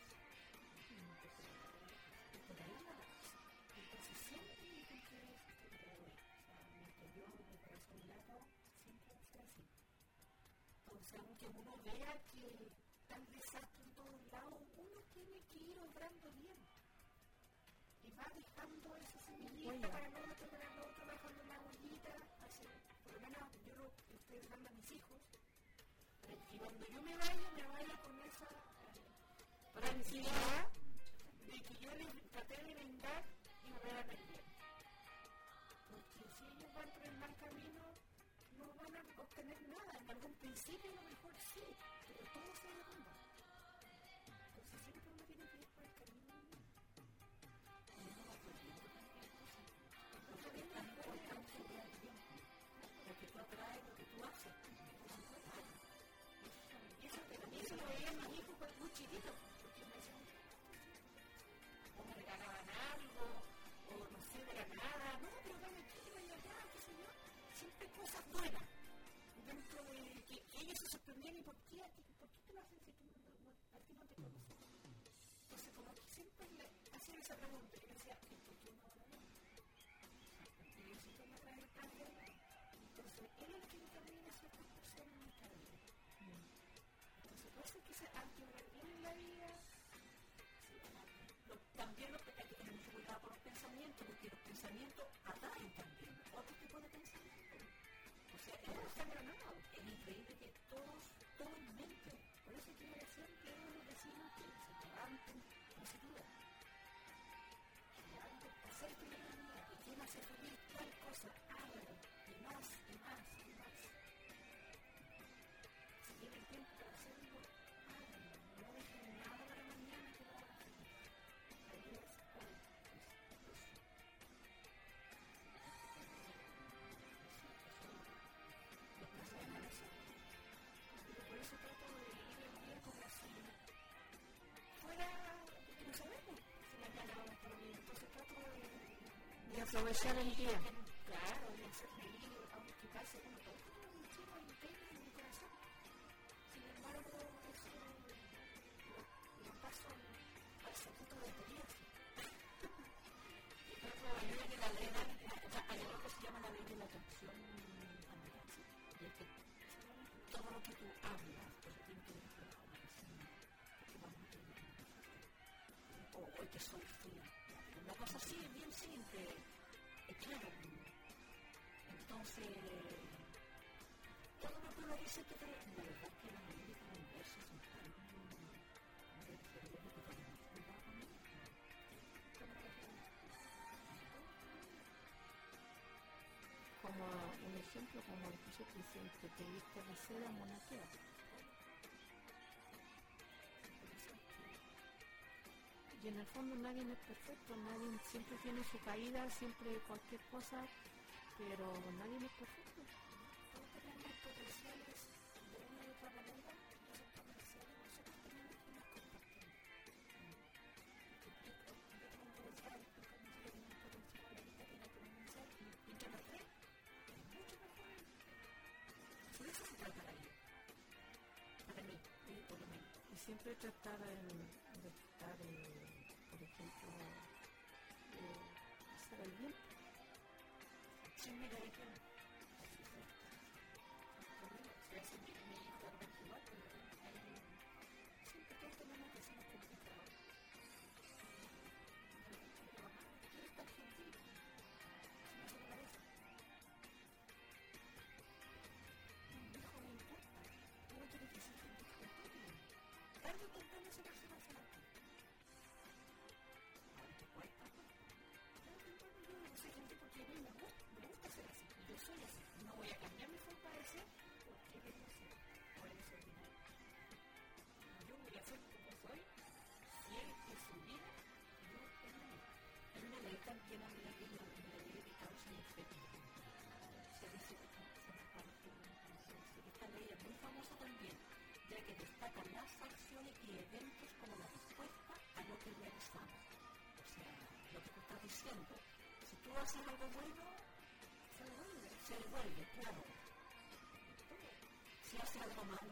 Y por ahí va la cosa. Entonces siempre me encontré eso que me doy. O sea, mi interior, mi corazón lado, siempre va a ser así. Entonces, aunque uno vea que está el desastre en todos lados, uno tiene que ir obrando bien. Y va dejando esa semillita para lo otro, para lo otro, bajando la huellita. Así, por lo menos yo lo estoy dejando a mis hijos. Y cuando yo me vaya, me vaya con esa tranquilidad de que yo les traté de vengar y me voy a aprender. Porque si ellos van por el mal camino, no van a obtener nada. En algún principio a lo mejor sí, pero todo se derrumba. Entonces siempre uno tiene que ir por el camino. Y uno va aprendiendo cualquier cosa. Entonces es tan importante obrar bien. Porque tú atraes lo que tú haces. Y eso también se lo veía a mis hijos cuando muy chiquitos. Porque me decían, o me regalaban algo, o no sé, de la nada. No, pero dame aquí, vaya allá, qué sé yo. Siempre cosas buenas. Dentro de que, que ellos se sorprendían y por qué, por qué te lo hacen si tú no, no, a ti no te conoces. Entonces, como que siempre le hacían esa pregunta y yo decía, ¿y por qué no ahora no? Porque yo siempre me trae el cambio. Entonces, él es el que determina ciertas personas en nuestra vida. Entonces, por eso es que se activar bien en la vida. Lo, también lo que hay que tener mucho cuidado con los pensamientos, porque los pensamientos atraen también otro tipo de pensamientos. O sea, todo está granado. Es increíble que todos, todo es mente. Por eso quiero decir que los vecinos que se levanten, no se duda. Se levanten, hacer que le den y quién hace feliz tal cosa, hágalo, y más, y más, y más. Si tienen tiempo para hacerlo, háganlo. No dejen nada para mañana que no van a hacer. La vida es hoy. Por eso trato de ir el día como así. Fuera, no sabemos si mañana vamos a estar bien. Entonces trato de... Y aprovechar el día. Claro, y hacer reír, aunque pase uno todo. Un chico entero en mi corazón. Sin embargo, eso lo paso al secreto de experiencia. Y trato de ayudar que la ley, o sea, hay algo que se llama la ley de la atracción abundancia. Y es que todo lo que tú hablas, pues tiene que ver con la oración. Porque vamos a tener o hoy que soy fría. Una cosa así, bien simple. Es claro. Entonces, todo lo que uno dice que te la verdad que la ley del universo son tan pero lo que tenemos cuidado con ello. Como un ejemplo, como el que yo te dicen que te viste la seda monaquea. Y en el fondo nadie es perfecto, nadie siempre tiene su caída, siempre cualquier cosa, pero nadie es perfecto. Todos tenemos potenciales de una u otra manera, y esos potenciales nosotros tenemos que los compartir. Te explico, yo tengo un potencial, tú como si tienes un potencial, la vida tiene un potencial, y yo lo creo, es mucho mejor. Por eso se trata la vida. Para mí, y por lo menos. Y siempre tratar de, de estar, eh, por ejemplo, de hacer el bien. Sin medicación. Así fue. Se hace mi hijo también igual, pero siempre todos tenemos que ser más complicados. Quiero estar gentil. No se me parece. Un hijo no importa. Uno tiene que ser gentil con todo. Tarde o temprano esa persona se va a ti. Ahora te cuesta. Tarde o temprano yo no soy gentil porque a mí me gusta. Me gusta ser así. Yo soy así. No voy a cambiar mi forma de ser porque debo ser. O eres ordinario. Yo voy a ser como soy. Si él es su vida, yo es mi vida. Hay una ley también a mí que es la ley de causa y efecto. Se dice que se reparte. Esta ley es muy famosa también, ya que destaca las acciones y eventos como la respuesta a lo que realizamos. O diciendo, si tú haces algo bueno, se devuelve, se devuelve, claro. Si haces algo malo,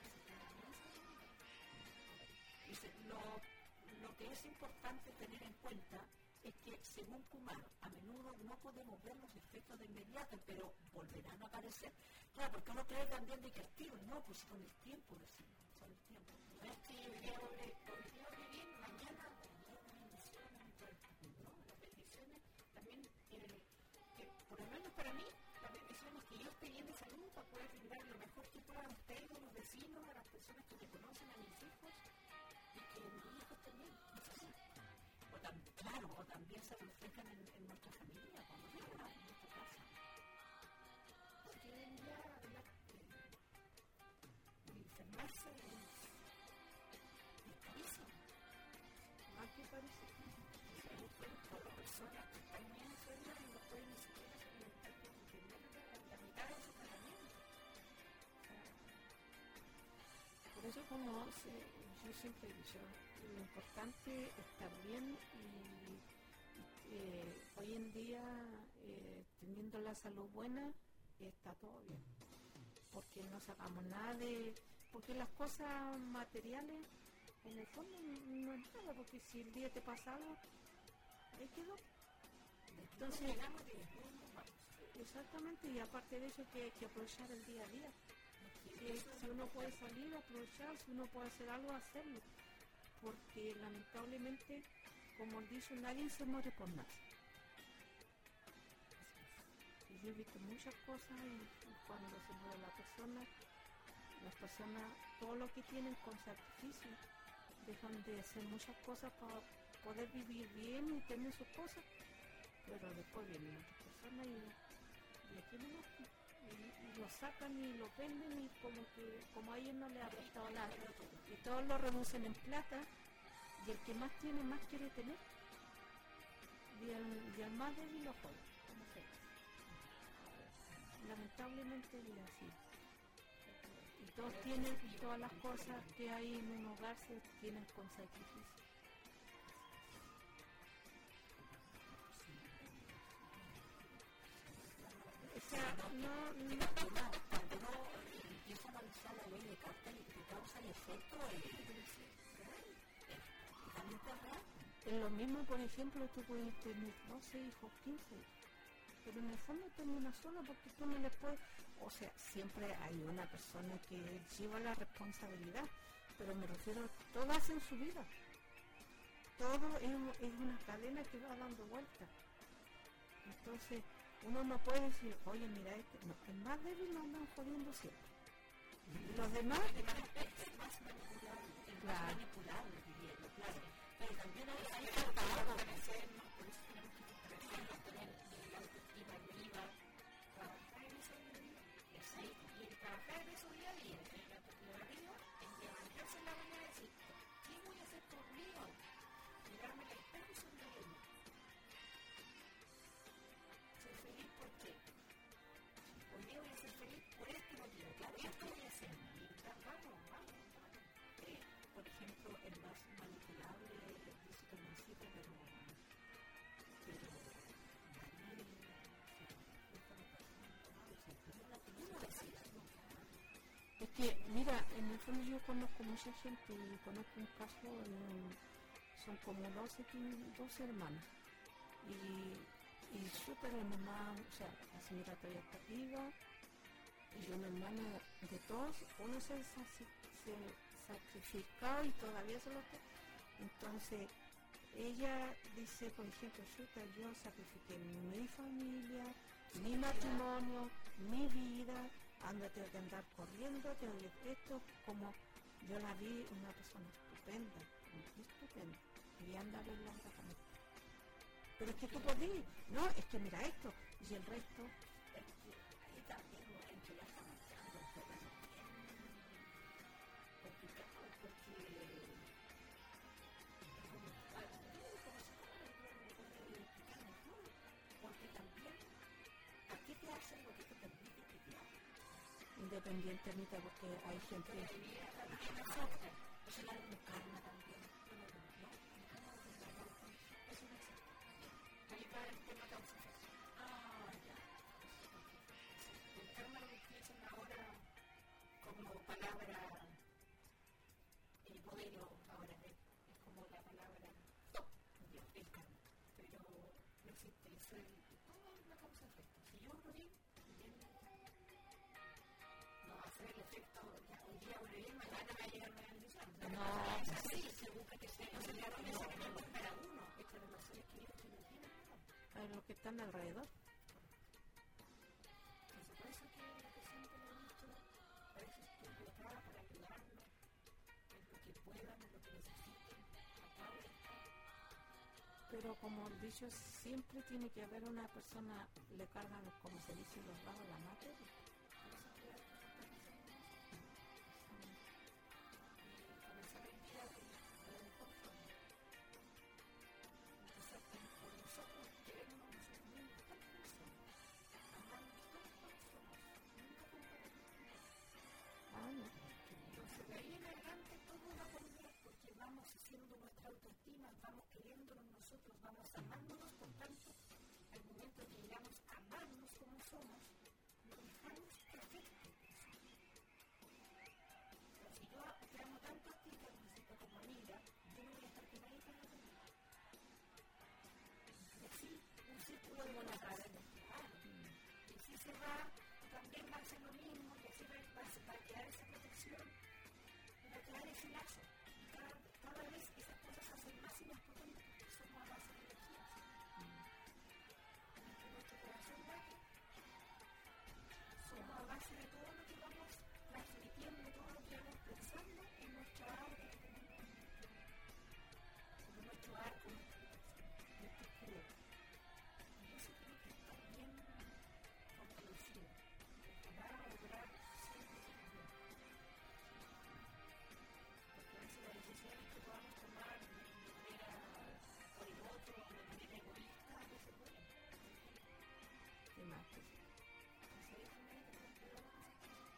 lo, lo que es importante tener en cuenta es que, según Kumar, a menudo no podemos ver los efectos de inmediato, pero volverán a aparecer. Claro, porque uno cree también de que activo, no, pues con el tiempo, decimos, con el tiempo. No es que yo voy a vivir mañana, las bendiciones, ¿no? Las bendiciones también, eh, que por lo menos para mí, las bendiciones que yo esté bien de salud para poder brindar lo mejor que pueda a ustedes, a los vecinos, a las personas que me conocen, a mis hijos, y que mis hijos también necesitan. O también, claro, o también se reflejan en, en nuestra familia, cuando viven en nuestra casa. Porque ya la, eh, enfermarse es, es carísimo. ¿A qué parece? Por las personas que están bien enfermas y no pueden ni siquiera alimentar con tener la mitad de su tratamiento. Por eso, como se, yo siempre he dicho, lo importante es estar bien y eh, hoy en día, eh, teniendo la salud buena, está todo bien. Porque no sacamos nada de... Porque las cosas materiales, en el fondo, no es nada, porque si el día te pasa algo, ahí quedó. Entonces, exactamente, y aparte de eso, que hay que aprovechar el día a día. Si, si uno puede salir, aprovechar, si uno puede hacer algo, hacerlo. Porque lamentablemente, como dicho, nadie se muere por nada. Y yo he visto muchas cosas y, y cuando se muere la persona, las personas, todo lo que tienen con sacrificio, dejan de hacer muchas cosas para poder vivir bien y tener sus cosas, pero después vienen otras personas y, y aquí no lo, y, y lo sacan y lo venden y como que como a ellos no les ha prestado nada y todos lo reducen en plata y el que más tiene más quiere tener y el, y el más débil lo joda, como se dice. Lamentablemente es así. Y todos tienen, todas las cosas que hay en un hogar se tienen con sacrificio. O sea, no, no, cuando uno empieza a analizar la ley de cartel y que causa el efecto, es totalmente real. Es lo mismo, por ejemplo, tú puedes tener doce hijos, quince, pero en el fondo tenés una sola porque tú no les puedes... O sea, siempre hay una persona que lleva la responsabilidad, pero me refiero, todos hacen su vida. Todo es, es una cadena que va dando vueltas. Entonces, uno no puede decir, oye, mira, este, no, el más débil lo andan jodiendo siempre. Y los demás... Es más manipulable, es más manipulable, viviendo, claro. Pero también hay que trabajar con hacernos, por eso tenemos que trabajar, tener la autoestima arriba, trabajar en eso día a día. Es ahí, y el trabajar en eso día a día, tener la autoestima arriba, es levantarse en la mañana y decir, ¿qué voy a hacer conmigo? Mirarme el espejo y sonreírme. Ser feliz, ¿por qué? Hoy día voy a ser feliz por este motivo, claro, esto voy a hacer. Vamos, vamos, vamos. Eh, por ejemplo, el más manipulable dice que no sirve, pero pero Daniel, Es que, mira, en el fondo yo conozco mucha gente y conozco un caso, en, son como doce, doce hermanos. Y, y súper mi mamá, o sea, la señora todavía está viva, y un hermano de todos, uno se, se sacrificó y todavía se lo está. Entonces, ella dice, por ejemplo, chuta, yo sacrifiqué mi familia, mi matrimonio, mi vida, ando, tengo que andar corriendo, tengo que esto, como yo la vi una persona estupenda, estupenda, y andar en la familia. Pero es que tú podías, no, es que mira esto, y el resto, es que ahí también en que ya está marchando un poco complicado, porque porque también ¿a qué te hacen lo que te permite que te hagan? independientemente, porque hay gente... Eso es la karma también. el tema causa efecto. Ah, ya. El karma lo utilizan ahora como palabra, el modelo ahora es, es como la palabra top, el karma. Pero no existe eso, es todo la causa efecto. Si yo morí, no va a ser el efecto, ya hoy día morí, mañana va a llegar una bendición. No, es así, se busca que sea, no se le da necesariamente para uno, esta relación es que ellos que no tienen, ¿no? a los que están alrededor. Entonces, por eso que lo que siempre lo he dicho, para eso estoy acá, para ayudarlos, en lo que puedan, en lo que necesiten, acá voy a estar. Pero como el dicho, siempre tiene que haber una persona, le cargan, como se dice, los bajos la materia. Comenzar el día de la mejor forma. Empezar por nosotros, querernos a nosotros mismos, tal como somos. Amarnos tal como somos. Nunca compararnos. Ah, no. Entonces, de ahí en adelante todo va a cambiar porque vamos haciendo nuestra autoestima, vamos queriéndonos nosotros, vamos amándonos, por tanto, al momento que llegamos a amarnos como somos, no dejamos que afecte eso. Pero si yo te amo tanto a ti, te necesito como amiga, yo no voy a estar con nadie para ti. Y así, un círculo de buena cara, y si se va, también va a ser lo mismo, y así va, va, va a quedar esa protección, va a quedar ese lazo. Y cada, cada vez esas cosas se hacen más y más potentes porque somos a base de energías. Entre nuestro corazón late, somos a base de todo lo que vamos transmitiendo, todo lo que vamos pensando en nuestra aura que tenemos dentro, como nuestro arco, nuestro escudo. Y eso tiene que estar bien fortalecido para lograr siempre que bien. Porque a veces las decisiones que podamos tomar de manera por el otro, de manera egoísta, a veces duelen. ¿Qué más? Entonces hay que tener que tener cuidado con esas cosas.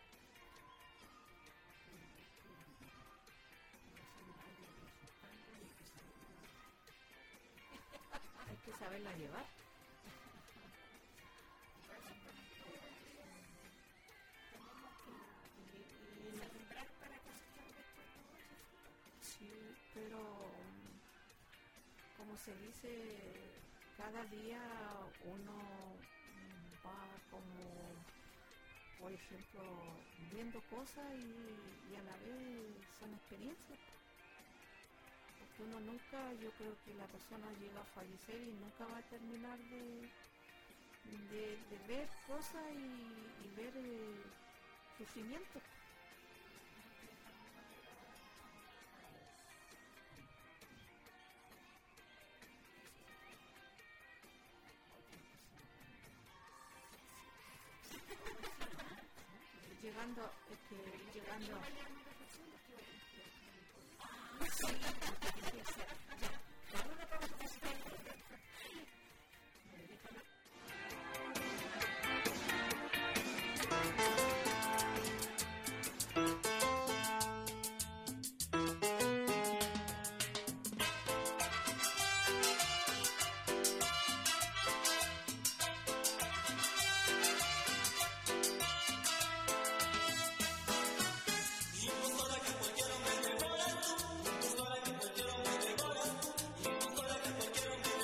Hay que saberla llevar. Y sembrar para cosechar después todo eso. Sí, pero como se dice, cada día uno va como, por ejemplo, viendo cosas y, y a la vez son experiencias. Porque uno nunca, yo creo que la persona llega a fallecer y nunca va a terminar de, de, de ver cosas y, y ver eh, sufrimiento. Llegando, es que llegando. Cualquiera me devora tú,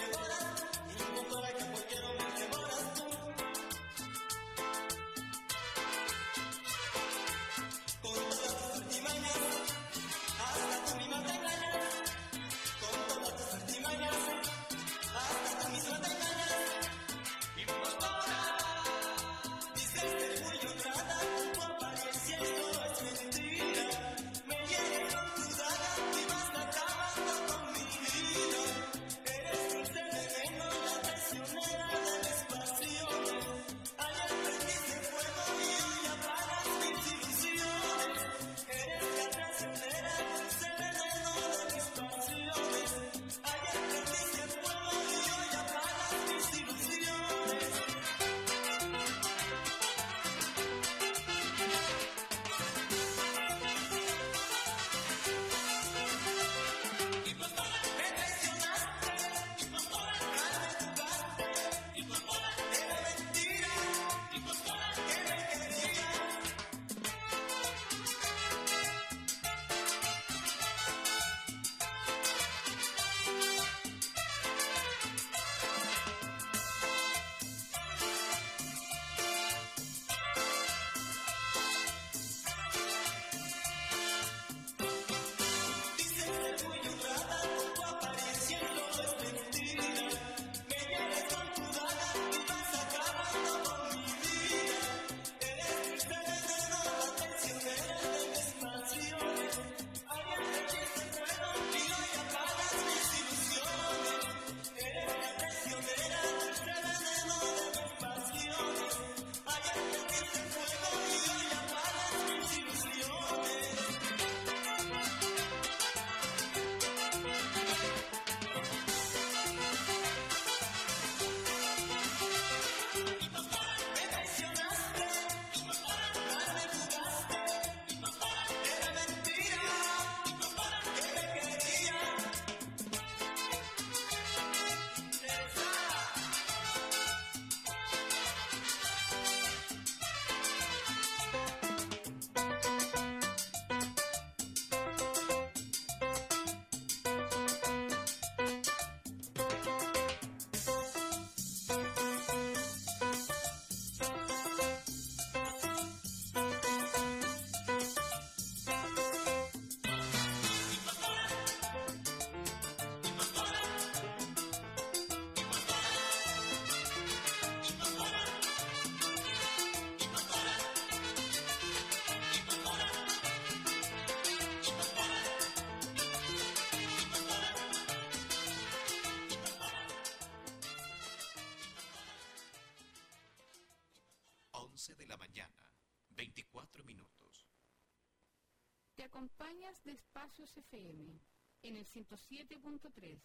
doce de la mañana, veinticuatro minutos. Te acompañas de Espacios F M en el ciento siete punto tres.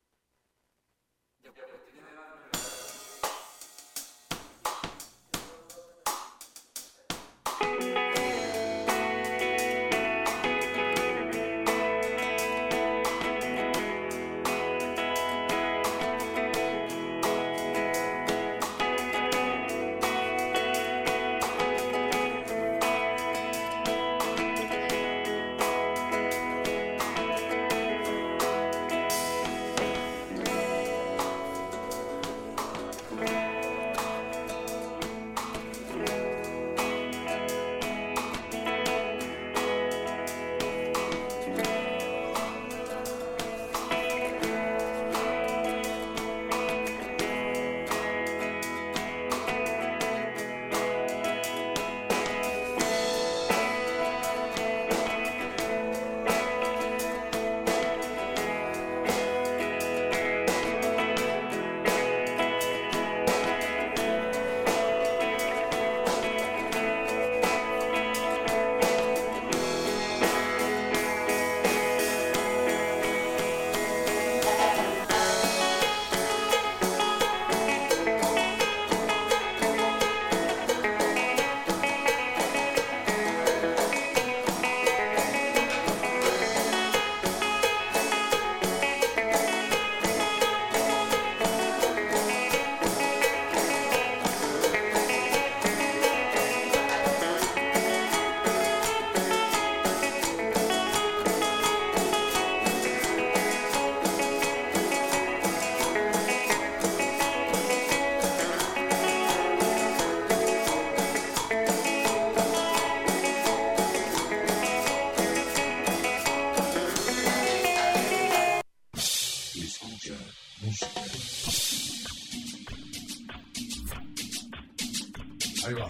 Ahí va.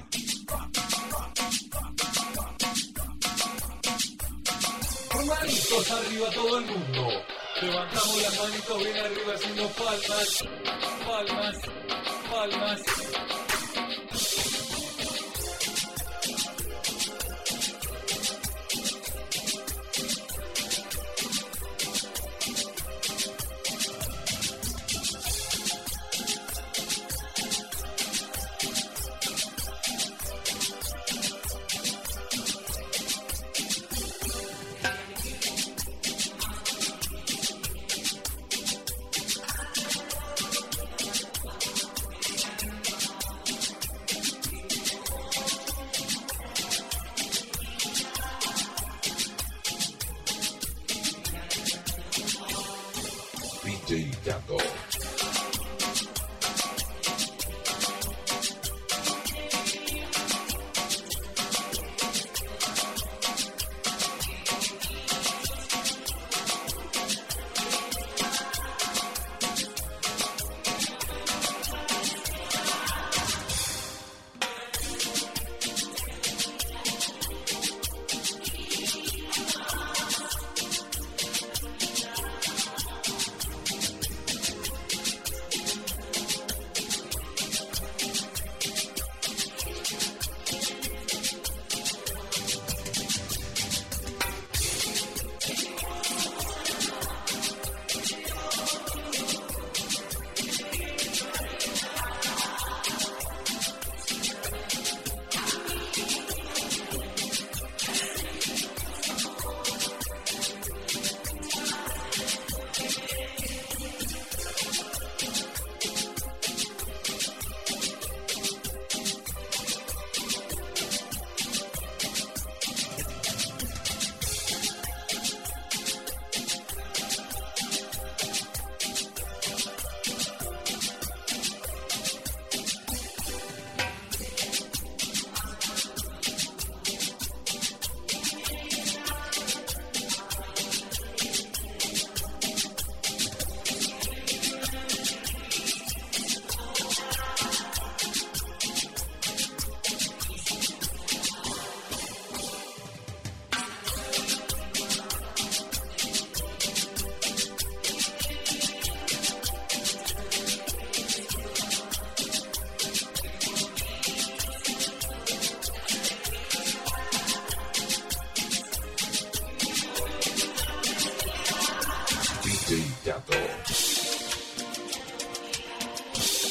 Manitos arriba todo el mundo. Levantamos las manitos bien arriba haciendo palmas, palmas, palmas. D J Dago.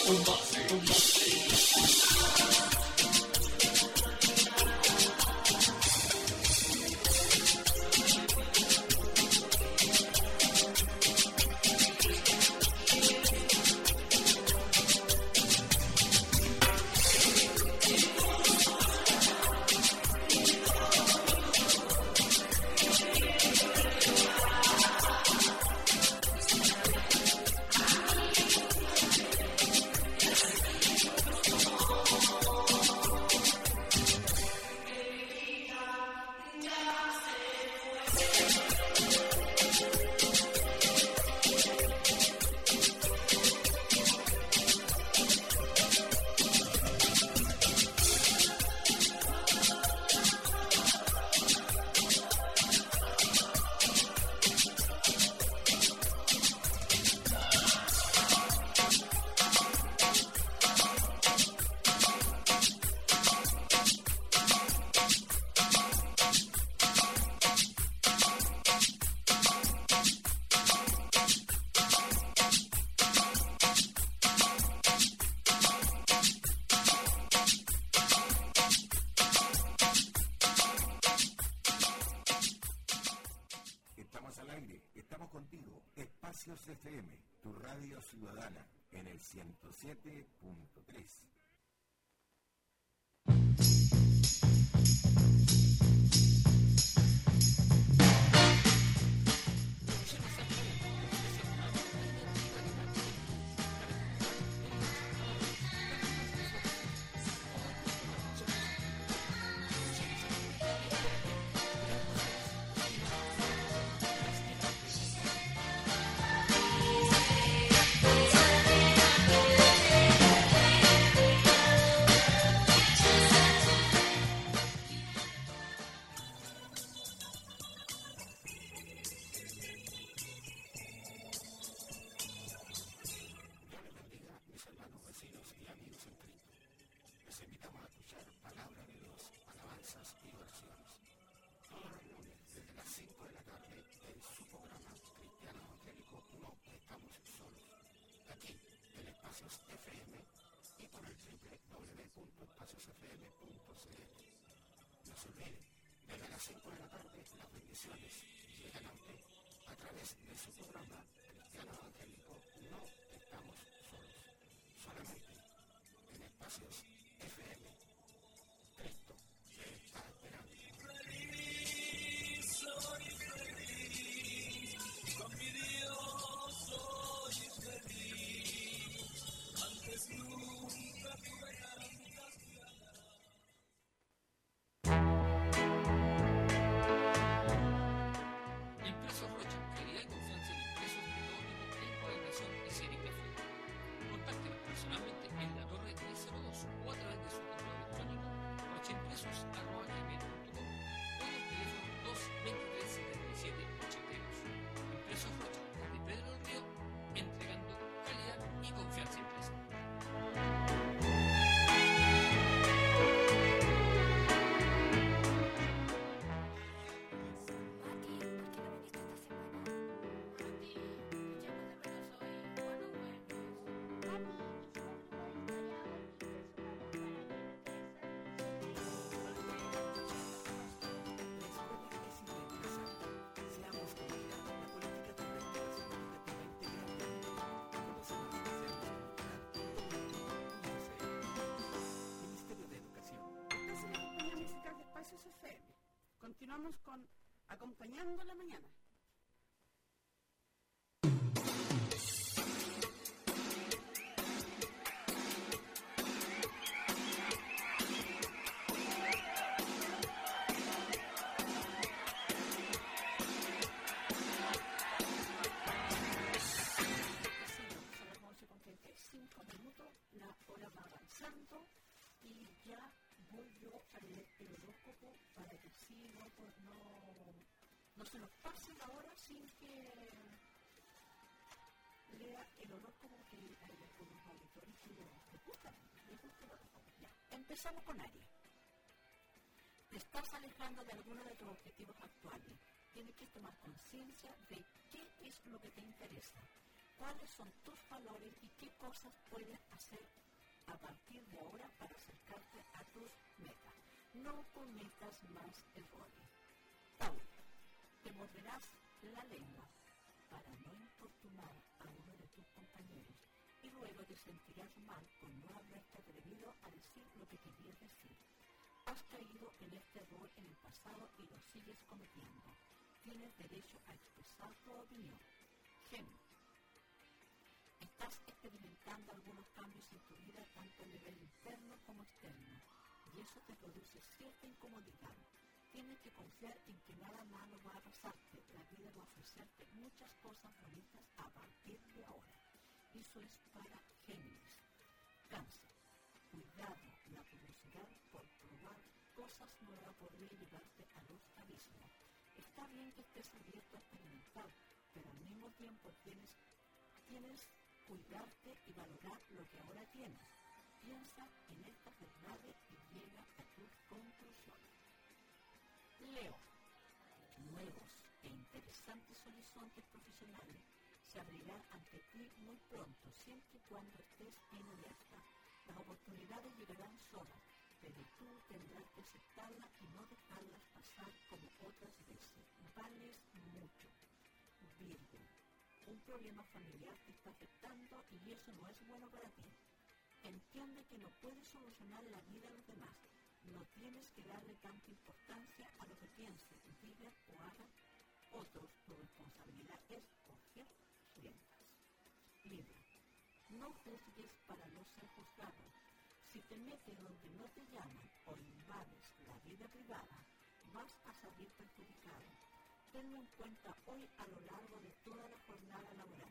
un base, un base. Espacios F M, tu radio ciudadana, en el ciento siete punto tres. Continuamos con Acompañando la Mañana. La hora va avanzando y ya voy yo a leer el horóscopo para que sí, no, pues no, no se nos pase la hora sin que lea el horóscopo, que hay algunos auditores que les gusta, les gusta el horóscopo. Ya, empezamos con Aries. Te estás alejando de alguno de tus objetivos actuales. Tienes que tomar conciencia de qué es lo que te interesa. cuáles son tus valores y qué cosas puedes hacer a partir de ahora para acercarte a tus metas. No cometas más errores. Pauta. Te morderás la lengua para no importunar a uno de tus compañeros y luego te sentirás mal por no haberte atrevido a decir lo que querías decir. Has caído en este error en el pasado y lo sigues cometiendo. Tienes derecho a expresar tu opinión. Géminis. Estás experimentando algunos cambios en tu vida tanto a nivel interno como externo y eso te produce cierta incomodidad. Tienes que confiar en que nada malo va a pasarte. La vida va a ofrecerte muchas cosas bonitas a partir de ahora. Eso es para Géminis. Cáncer. Cuidado, la curiosidad por probar cosas nuevas podría llevarte a los abismos. Está bien que estés abierto a experimentar, pero al mismo tiempo tienes, tienes cuidarte y valorar lo que ahora tienes. Piensa en estas verdades y llega a tus conclusiones. Leo. Nuevos e interesantes horizontes profesionales se abrirán ante ti muy pronto, siempre y cuando estés en alerta. Las oportunidades llegarán solas, pero tú tendrás que aceptarlas y no dejarlas pasar como otras veces. Vales mucho. Virgo. Un problema familiar te está afectando y eso no es bueno para ti. Entiende que no puedes solucionar la vida de los demás. No tienes que darle tanta importancia a lo que piensen, digan o hagan otros. Tu responsabilidad es coger riendas. Libra. No juzgues para no ser juzgado. Si te metes donde no te llaman o invades la vida privada, vas a salir perjudicado. Tenlo en cuenta hoy a lo largo de toda la jornada laboral.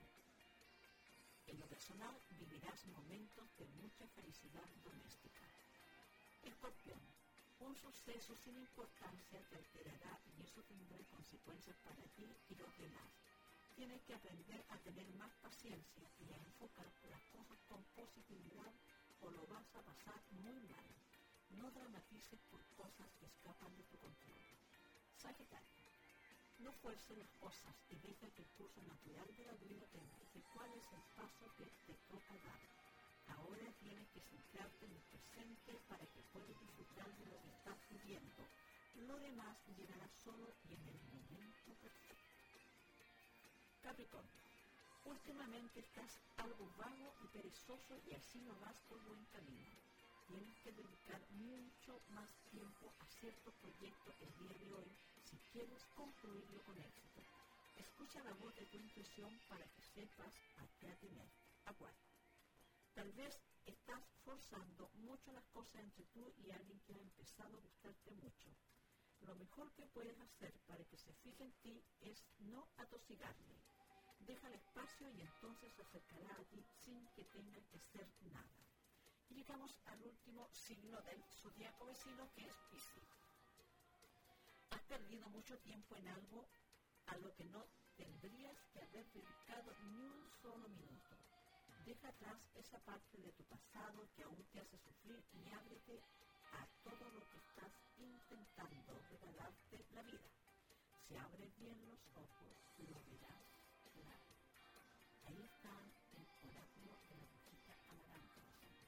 En lo personal vivirás momentos de mucha felicidad doméstica. Escorpión. Un suceso sin importancia te alterará y eso tendrá consecuencias para ti y los demás. Tienes que aprender a tener más paciencia y a enfocar las cosas con positividad o lo vas a pasar muy mal. No dramatices por cosas que escapan de tu control. Sagitario. No fuerces las cosas y deja que el curso natural de la vida te indique cuál es el paso que te toca dar. Ahora tienes que centrarte en el presente para que puedas disfrutar de lo que estás viviendo. Lo demás llegará solo y en el momento perfecto. Capricornio. Últimamente estás algo vago y perezoso y así no vas por buen camino. Tienes que dedicar mucho más tiempo a ciertos proyectos el día de hoy si quieres concluirlo con éxito. Escucha la voz de tu intuición para que sepas a qué atenerte. Acuario. Tal vez estás forzando mucho las cosas entre tú y alguien que ha empezado a gustarte mucho. Lo mejor que puedes hacer para que se fije en ti es no atosigarle. Déjale espacio y entonces se acercará a ti sin que tenga que hacer nada. Y llegamos al último signo del zodiaco vecino, que es Piscis. Has perdido mucho tiempo en algo a lo que no tendrías que haber dedicado ni un solo minuto. Deja atrás esa parte de tu pasado que aún te hace sufrir y ábrete a todo lo que estás intentando regalarte la vida. Si abres bien los ojos, lo verás claro. Ahí está el oráculo de la brujita amaranta.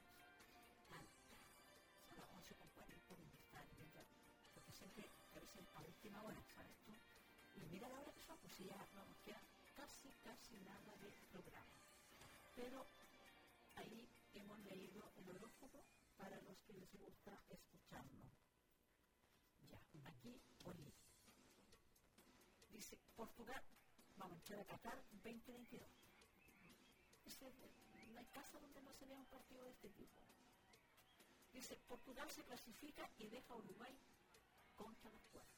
Son las once con cuarenta de estar viendo, porque siempre a veces a última hora, ¿sabes tú? Y mira la hora que son, pues si ya vamos, queda casi, casi nada de programa. Pero ahí hemos leído el horóscopo para los que les gusta escucharlo. Ya, aquí, oye. Dice, Portugal, vamos a entrar a Qatar veinte veintidós. Dice, no hay casa donde no se vea un partido de este tipo. Dice, Portugal se clasifica y deja a Uruguay contra las cuerdas.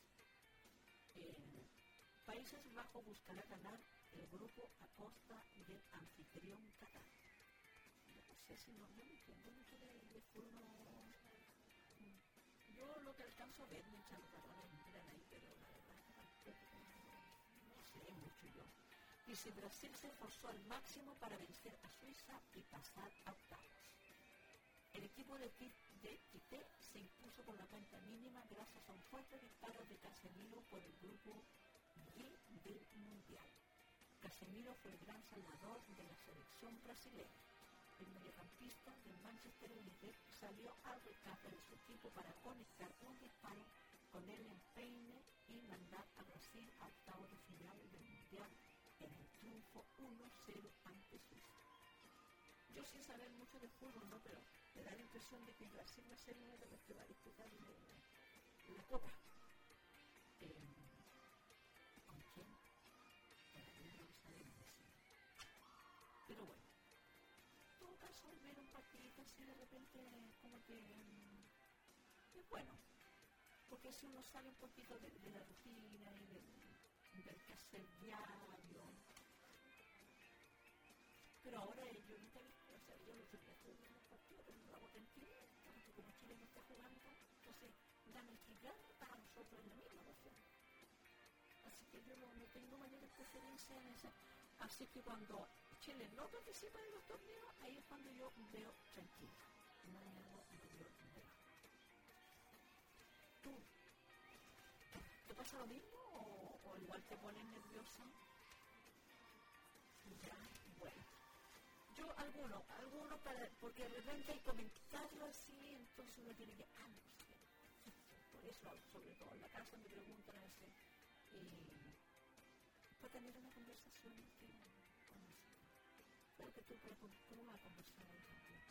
Eh, Países Bajos buscará ganar el grupo a costa del anfitrión Qatar. Yo no sé si no, yo no entiendo mucho de, de fútbol. Yo lo que alcanzo a ver mientras los varones miran ahí, pero la verdad es que tampoco no sé mucho yo. Dice, Brasil se esforzó al máximo para vencer a Suiza y pasar a octavos. El equipo de, de Tite se impuso por la cuenta mínima gracias a un fuerte disparo de Casemiro por el grupo G del Mundial. Casemiro fue el gran salvador de la selección brasileña. El mediocampista del Manchester United salió al rescate de su equipo para conectar un disparo con el empeine y mandar a Brasil a octavos de final del Mundial en el triunfo uno cero ante Suiza. Yo sin saber mucho de fútbol, no, pero me da la impresión de que Brasil va a ser uno de los que va a disputar la, la Copa. Eh, ¿Con quién? Todavía no lo sabemos. Pero bueno, en todo caso, ver un partidito así de repente como que um, es bueno, porque si uno sale un poquito de, de la rutina y del, del quehacer diario. Pero ahora yo nunca he visto, o sea, yo no sé qué hacer en el partido, pero no lo hago tranquilo, porque como Chile no está jugando, entonces dan el girar para nosotros en la misma razón. Así que yo no, no tengo mayor preferencia en esa. Así que cuando Chile no participa en los torneos, ahí es cuando yo veo tranquilo. No me hago mayor drama. ¿Tú? ¿Te pasa lo mismo o, o igual te pones nerviosa? Ya, bueno. Yo algunos, algunos para, porque de repente hay comentarios así, entonces uno tiene que, ah, no sé. Por eso, sobre todo en la casa me preguntan a veces, eh, para tener una conversación que con eso. Creo que tú puedes vas a conversar ahí también.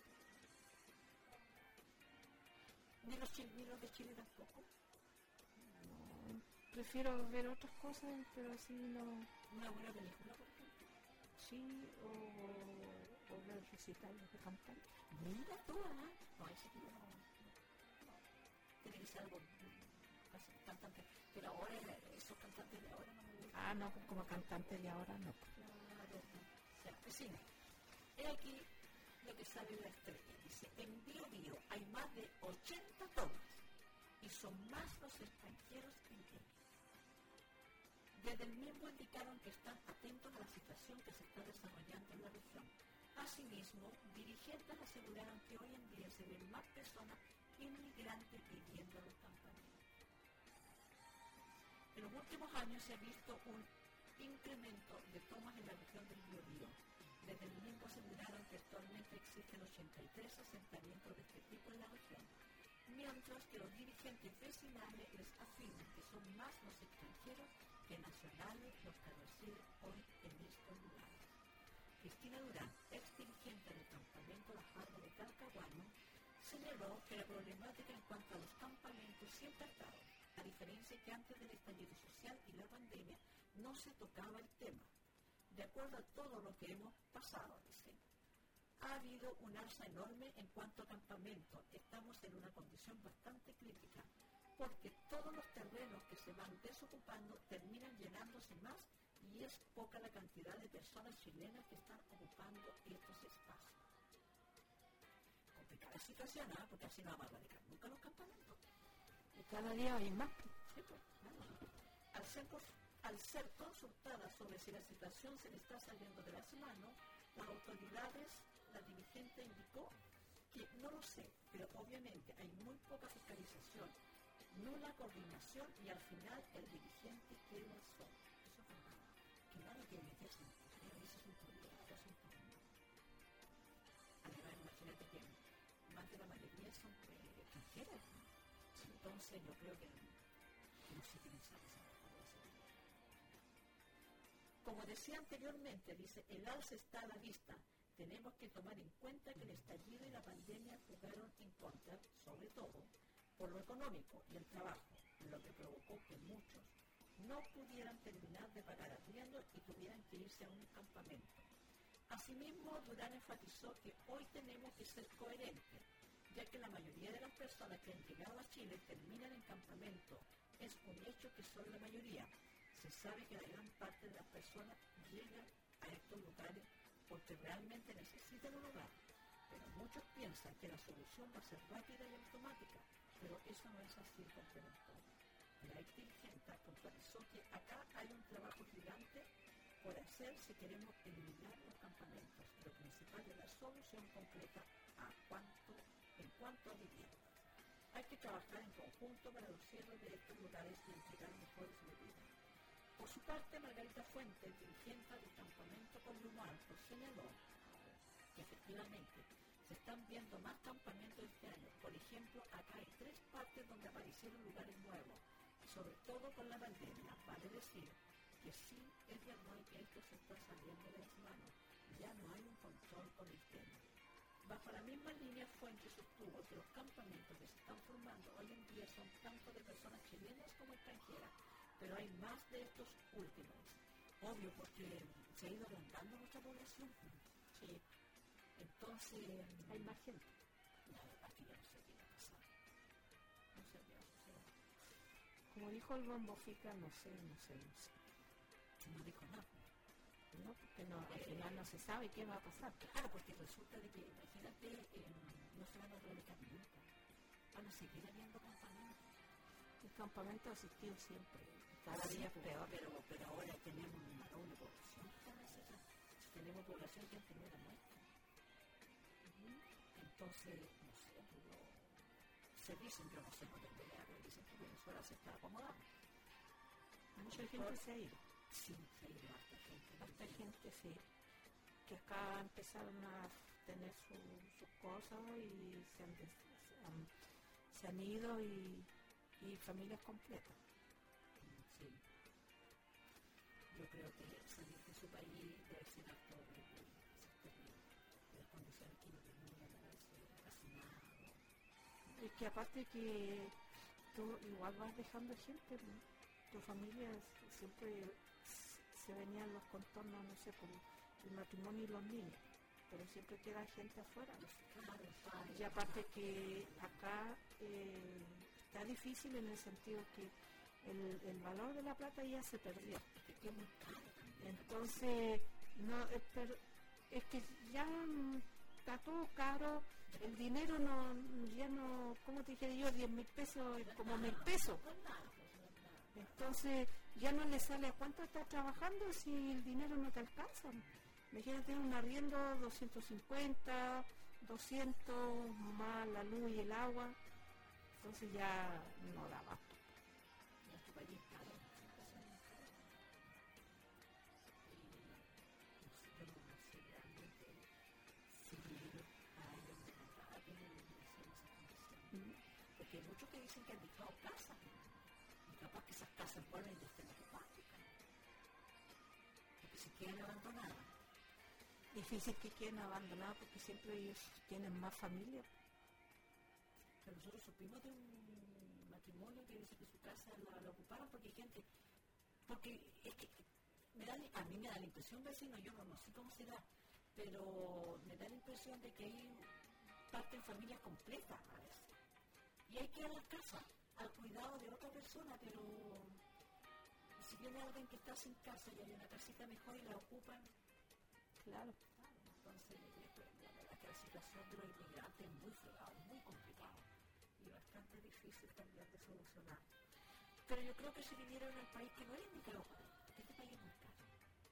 Ni los, ni los de Chile tampoco. No, prefiero ver otras cosas, pero así no. Una buena película, por ejemplo. Sí, o, o ver recitales de cantantes. Mira tú, ¿ah? No, ese tipo no, no, no. Tiene que ser algo casi cantante. Pero ahora, esos cantantes de ahora no me gustan. Ah, no, como cantante de ahora no. Claro, o sea, pues sí. He aquí lo que sale en la estrella. Dice, en Bio Bio hay más de ochenta tomas y son más los extranjeros que en Kenia. Desde el mismo indicaron que están atentos a la situación que se está desarrollando en la región. Asimismo, dirigentes aseguraron que hoy en día se ven más personas inmigrantes viviendo en los campamentos. En los últimos años se ha visto un incremento de tomas en la región del Biobío. Desde el mismo aseguraron que actualmente existen ochenta y tres asentamientos de este tipo en la región, mientras que los dirigentes vecinales les afirman que son más los extranjeros que nacionales los que residen hoy en estos lugares. Cristina Durán, ex dirigente del campamento La Jarra de Talcahuano, señaló que la problemática en cuanto a los campamentos siempre ha estado, a diferencia que antes del estallido social y la pandemia no se tocaba el tema. De acuerdo a todo lo que hemos pasado, dice, ha habido un alza enorme en cuanto a campamentos. Estamos en una condición bastante crítica, porque todos los terrenos que se van desocupando terminan llenándose más y es poca la cantidad de personas chilenas que están ocupando estos espacios. Complicada situación, ¿eh? Porque así no vamos a erradicar nunca los campamentos. Y cada día hay más. Sí, pues, claro. Al ser, al ser consultada sobre si la situación se le está saliendo de las manos, las autoridades, la dirigente indicó que no lo sé, pero obviamente hay muy poca fiscalización, nula coordinación y al final el dirigente queda solo. Eso es verdad. Que nadie quiere meterse en eso. A veces es un problema, a veces es un problema. Además, imagínate que más de la mayoría son eh, extranjeras, ¿no? Entonces yo creo que, que no se utiliza esa mejor. Como decía anteriormente, dice, el alza está a la vista. Tenemos que tomar en cuenta que el estallido y la pandemia jugaron en contra, sobre todo, por lo económico y el trabajo, lo que provocó que muchos no pudieran terminar de pagar arriendo y tuvieran que irse a un campamento. Asimismo, Durán enfatizó que hoy tenemos que ser coherentes, ya que la mayoría de las personas que han llegado a Chile terminan en campamento. Es un hecho que son la mayoría. Se sabe que la gran parte de las personas llegan a estos lugares porque realmente necesitan un hogar, pero muchos piensan que la solución va a ser rápida y automática, pero eso no es así, complementó. La ex dirigente puntualizó que acá hay un trabajo gigante por hacer si queremos eliminar los campamentos. Lo principal es la solución completa a cuanto, en cuanto a vivienda. Hay que trabajar en conjunto para los cierres de estos lugares y entregar mejores medidas. Por su parte, Margarita Fuentes, dirigente del campamento Pueblo Alto, señaló que efectivamente se están viendo más campamentos este año. Por ejemplo, acá hay tres partes donde aparecieron lugares nuevos, sobre todo con la pandemia. Vale decir que sí es verdad que esto se está saliendo de las manos. Ya no hay un control con el tema. Bajo la misma línea, Fuentes sostuvo que los campamentos que se están formando hoy en día son tanto de personas chilenas como extranjeras, pero hay más de estos últimos. Obvio, porque se ha ido agrandando nuestra población. Sí. Entonces, hay más gente. La verdad que ya no sé qué va a pasar. No sé qué va a suceder. Como dijo el Bombo Fica, no sé, no sé, no sé. No dijo nada. No, porque no, al final no se sabe qué va a pasar. Claro, porque resulta de que, imagínate, eh, no se van a erradicar nunca. Van a seguir habiendo campamentos. El campamento ha existido siempre. Cada sí, día es peor. Pero, pero ahora tenemos una doble población. Tenemos población que antes no era nuestra. Entonces, no sé, pero se dicen, yo no sé por qué pero dicen que Venezuela se está acomodando. Mucha gente se ha ido. Sí, se ha ido harta gente. Harta gente, sí. Que acá empezaron a tener su, sus cosas y se han, se han, se han ido y, y familias completas. Sí. Yo creo que salir de su país debe ser acto de las condiciones que no tenían, casi nada. Es que aparte que tú igual vas dejando gente, ¿no? Tu familia siempre se venían los contornos, no sé, por el matrimonio y los niños, pero siempre queda gente afuera. Claro, y aparte que acá eh, está difícil en el sentido que el, el valor de la plata ya se perdió. Entonces, no, es, pero, es que ya está todo caro, el dinero no, ya no, ¿cómo te dije yo? diez mil pesos es como mil pesos. Entonces, ya no le sale a cuánto estás trabajando si el dinero no te alcanza. Imagínate un arriendo doscientos cincuenta, doscientos más la luz y el agua. Entonces ya no da abasto. Porque hay muchos que dicen que han dejado casas. Y capaz que esas casas vuelven de este matemática. Porque se quedan abandonadas. Difícil que queden abandonadas porque siempre ellos tienen más familia. Pero nosotros supimos de un matrimonio que dice que su casa la, la ocuparon porque hay gente. Porque es que me da, a mí me da la impresión, vecino, yo no, no sé cómo será, pero me da la impresión de que hay parte en familias completas a veces. Y hay que ir a la casa, al cuidado de otra persona, pero si viene alguien que está sin casa y hay una casita mejor y la ocupan, claro. Entonces, la verdad que la situación de los inmigrantes es muy fregada, muy complicada y bastante difícil también de solucionar. Pero yo creo que si vinieran al país que no es Nicaragua, porque este país es muy caro.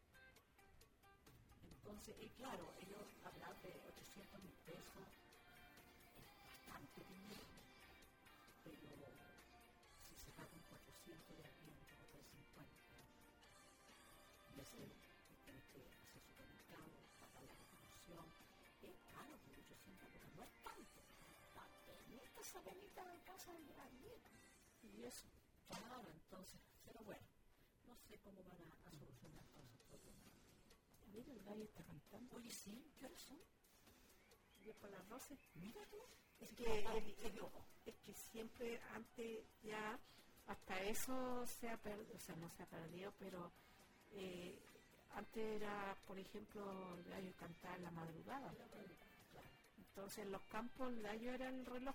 Entonces, y claro, ellos hablan de ochocientos mil pesos, es bastante dinero. Pero si se pagan cuatrocientos de arriendo o trescientos cincuenta, ya sé que tiene que hacer supermercado, pagar la retribución, es caro por ochocientos, pero no es tanto. En esta sabenita de casa de llegar bien. Y eso, claro, entonces, pero bueno, no sé cómo van a, a solucionar todos esos problemas. Mira, el gallo está cantando. Oye, sí, ¿qué horas son? ¿Y por las doce? Mira tú. Es que, es, es, es que siempre antes ya hasta eso se ha perdido, o sea, no se ha perdido, pero eh, antes era, por ejemplo, el gallo cantar en la madrugada. Entonces en los campos el gallo era el reloj.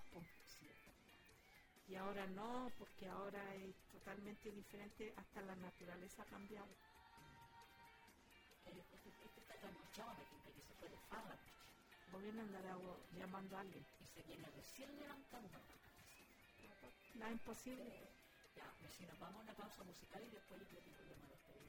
Y ahora no, porque ahora es totalmente diferente, hasta la naturaleza ha cambiado. Este está trasnochado de que se puede farra. Viene a andar agua, llamando a alguien. Y se viene recién levantando. Nada imposible. Ya, vecinos, vamos a una pausa musical y después yo te digo llamar a ustedes.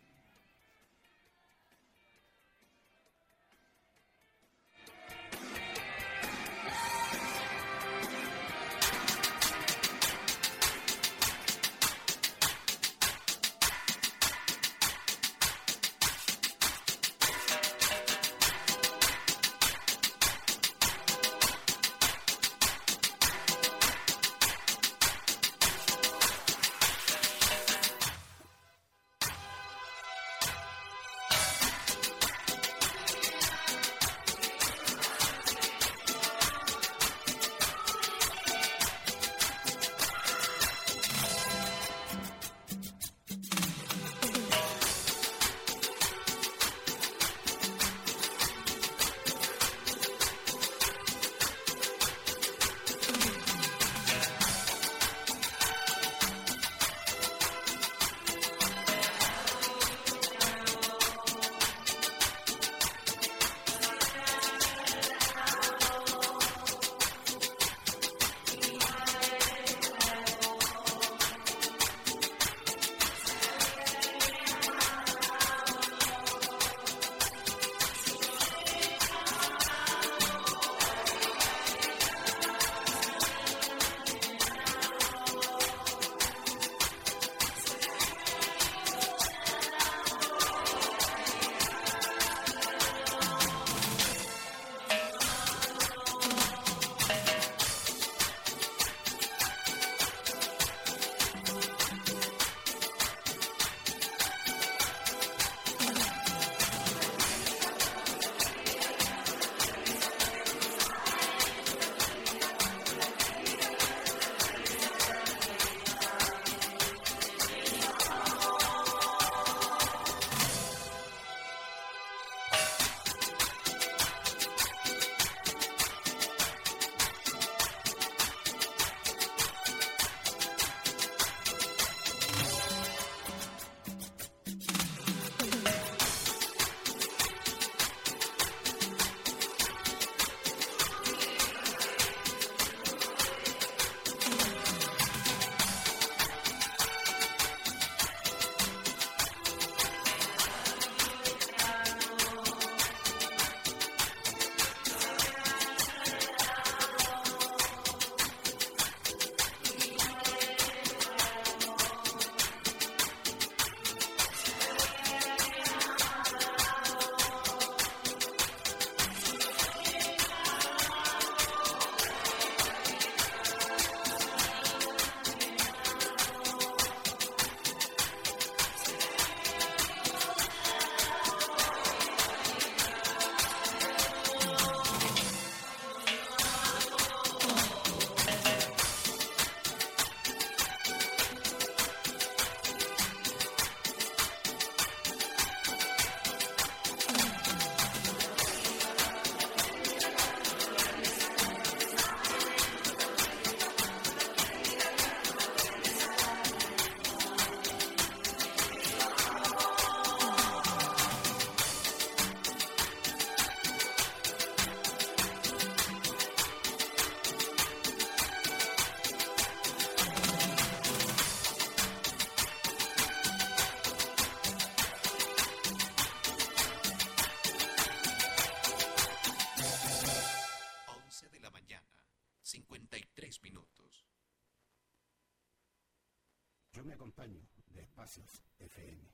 me acompaño de Espacios F M.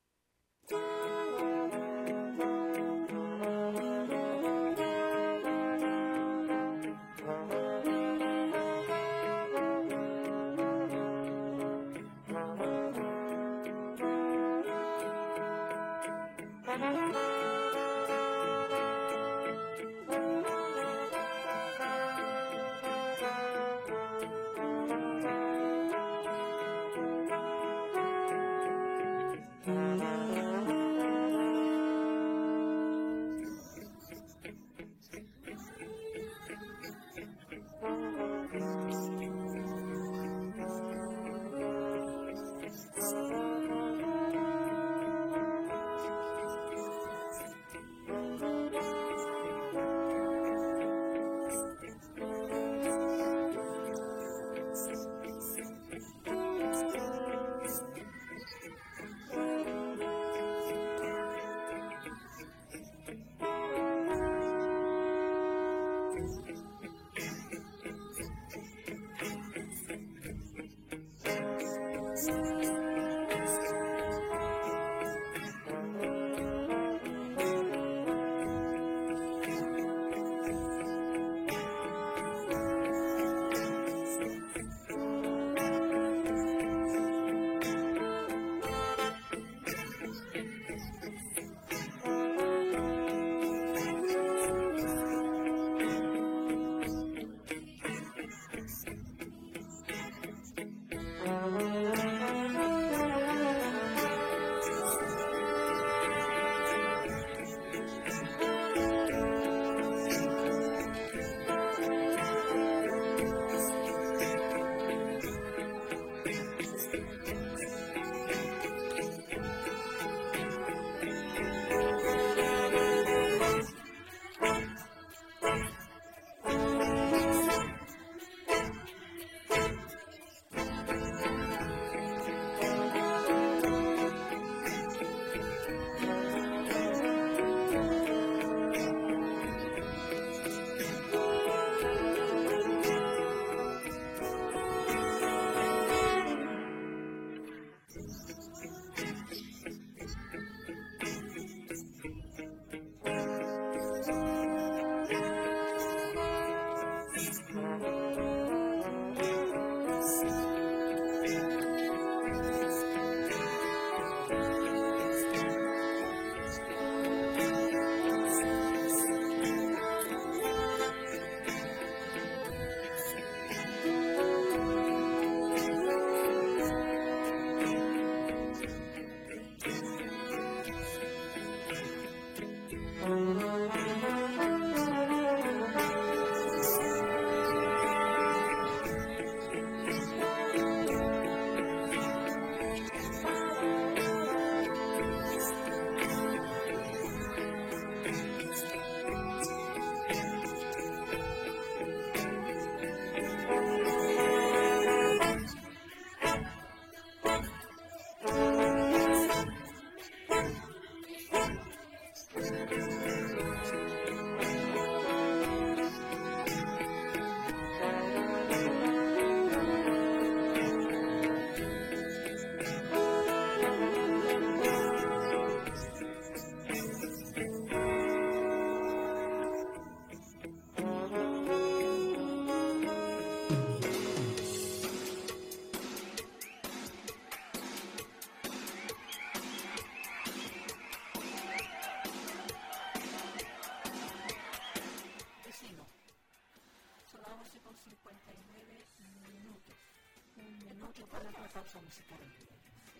Pausa musical. Sí, sí.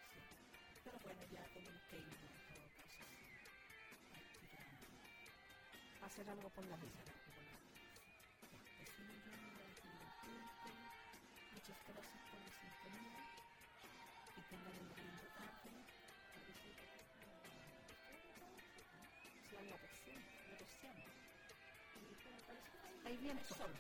Pero bueno, ya tenemos que ir en todo caso. A hacer algo por la vida. Muchas gracias por la sintonía y tengan un lindo tarde. Si hay la versión, la versión. Ahí viene el sol.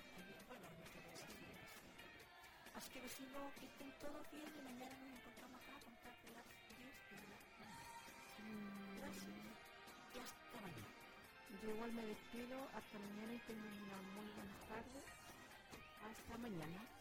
Así que vecinos, que estén todos bien y mañana nos encontramos acá a contar de las diez y las nueve. Gracias y hasta mañana. Yo igual me despido, hasta mañana y tengan una muy buena tarde. Hasta mañana.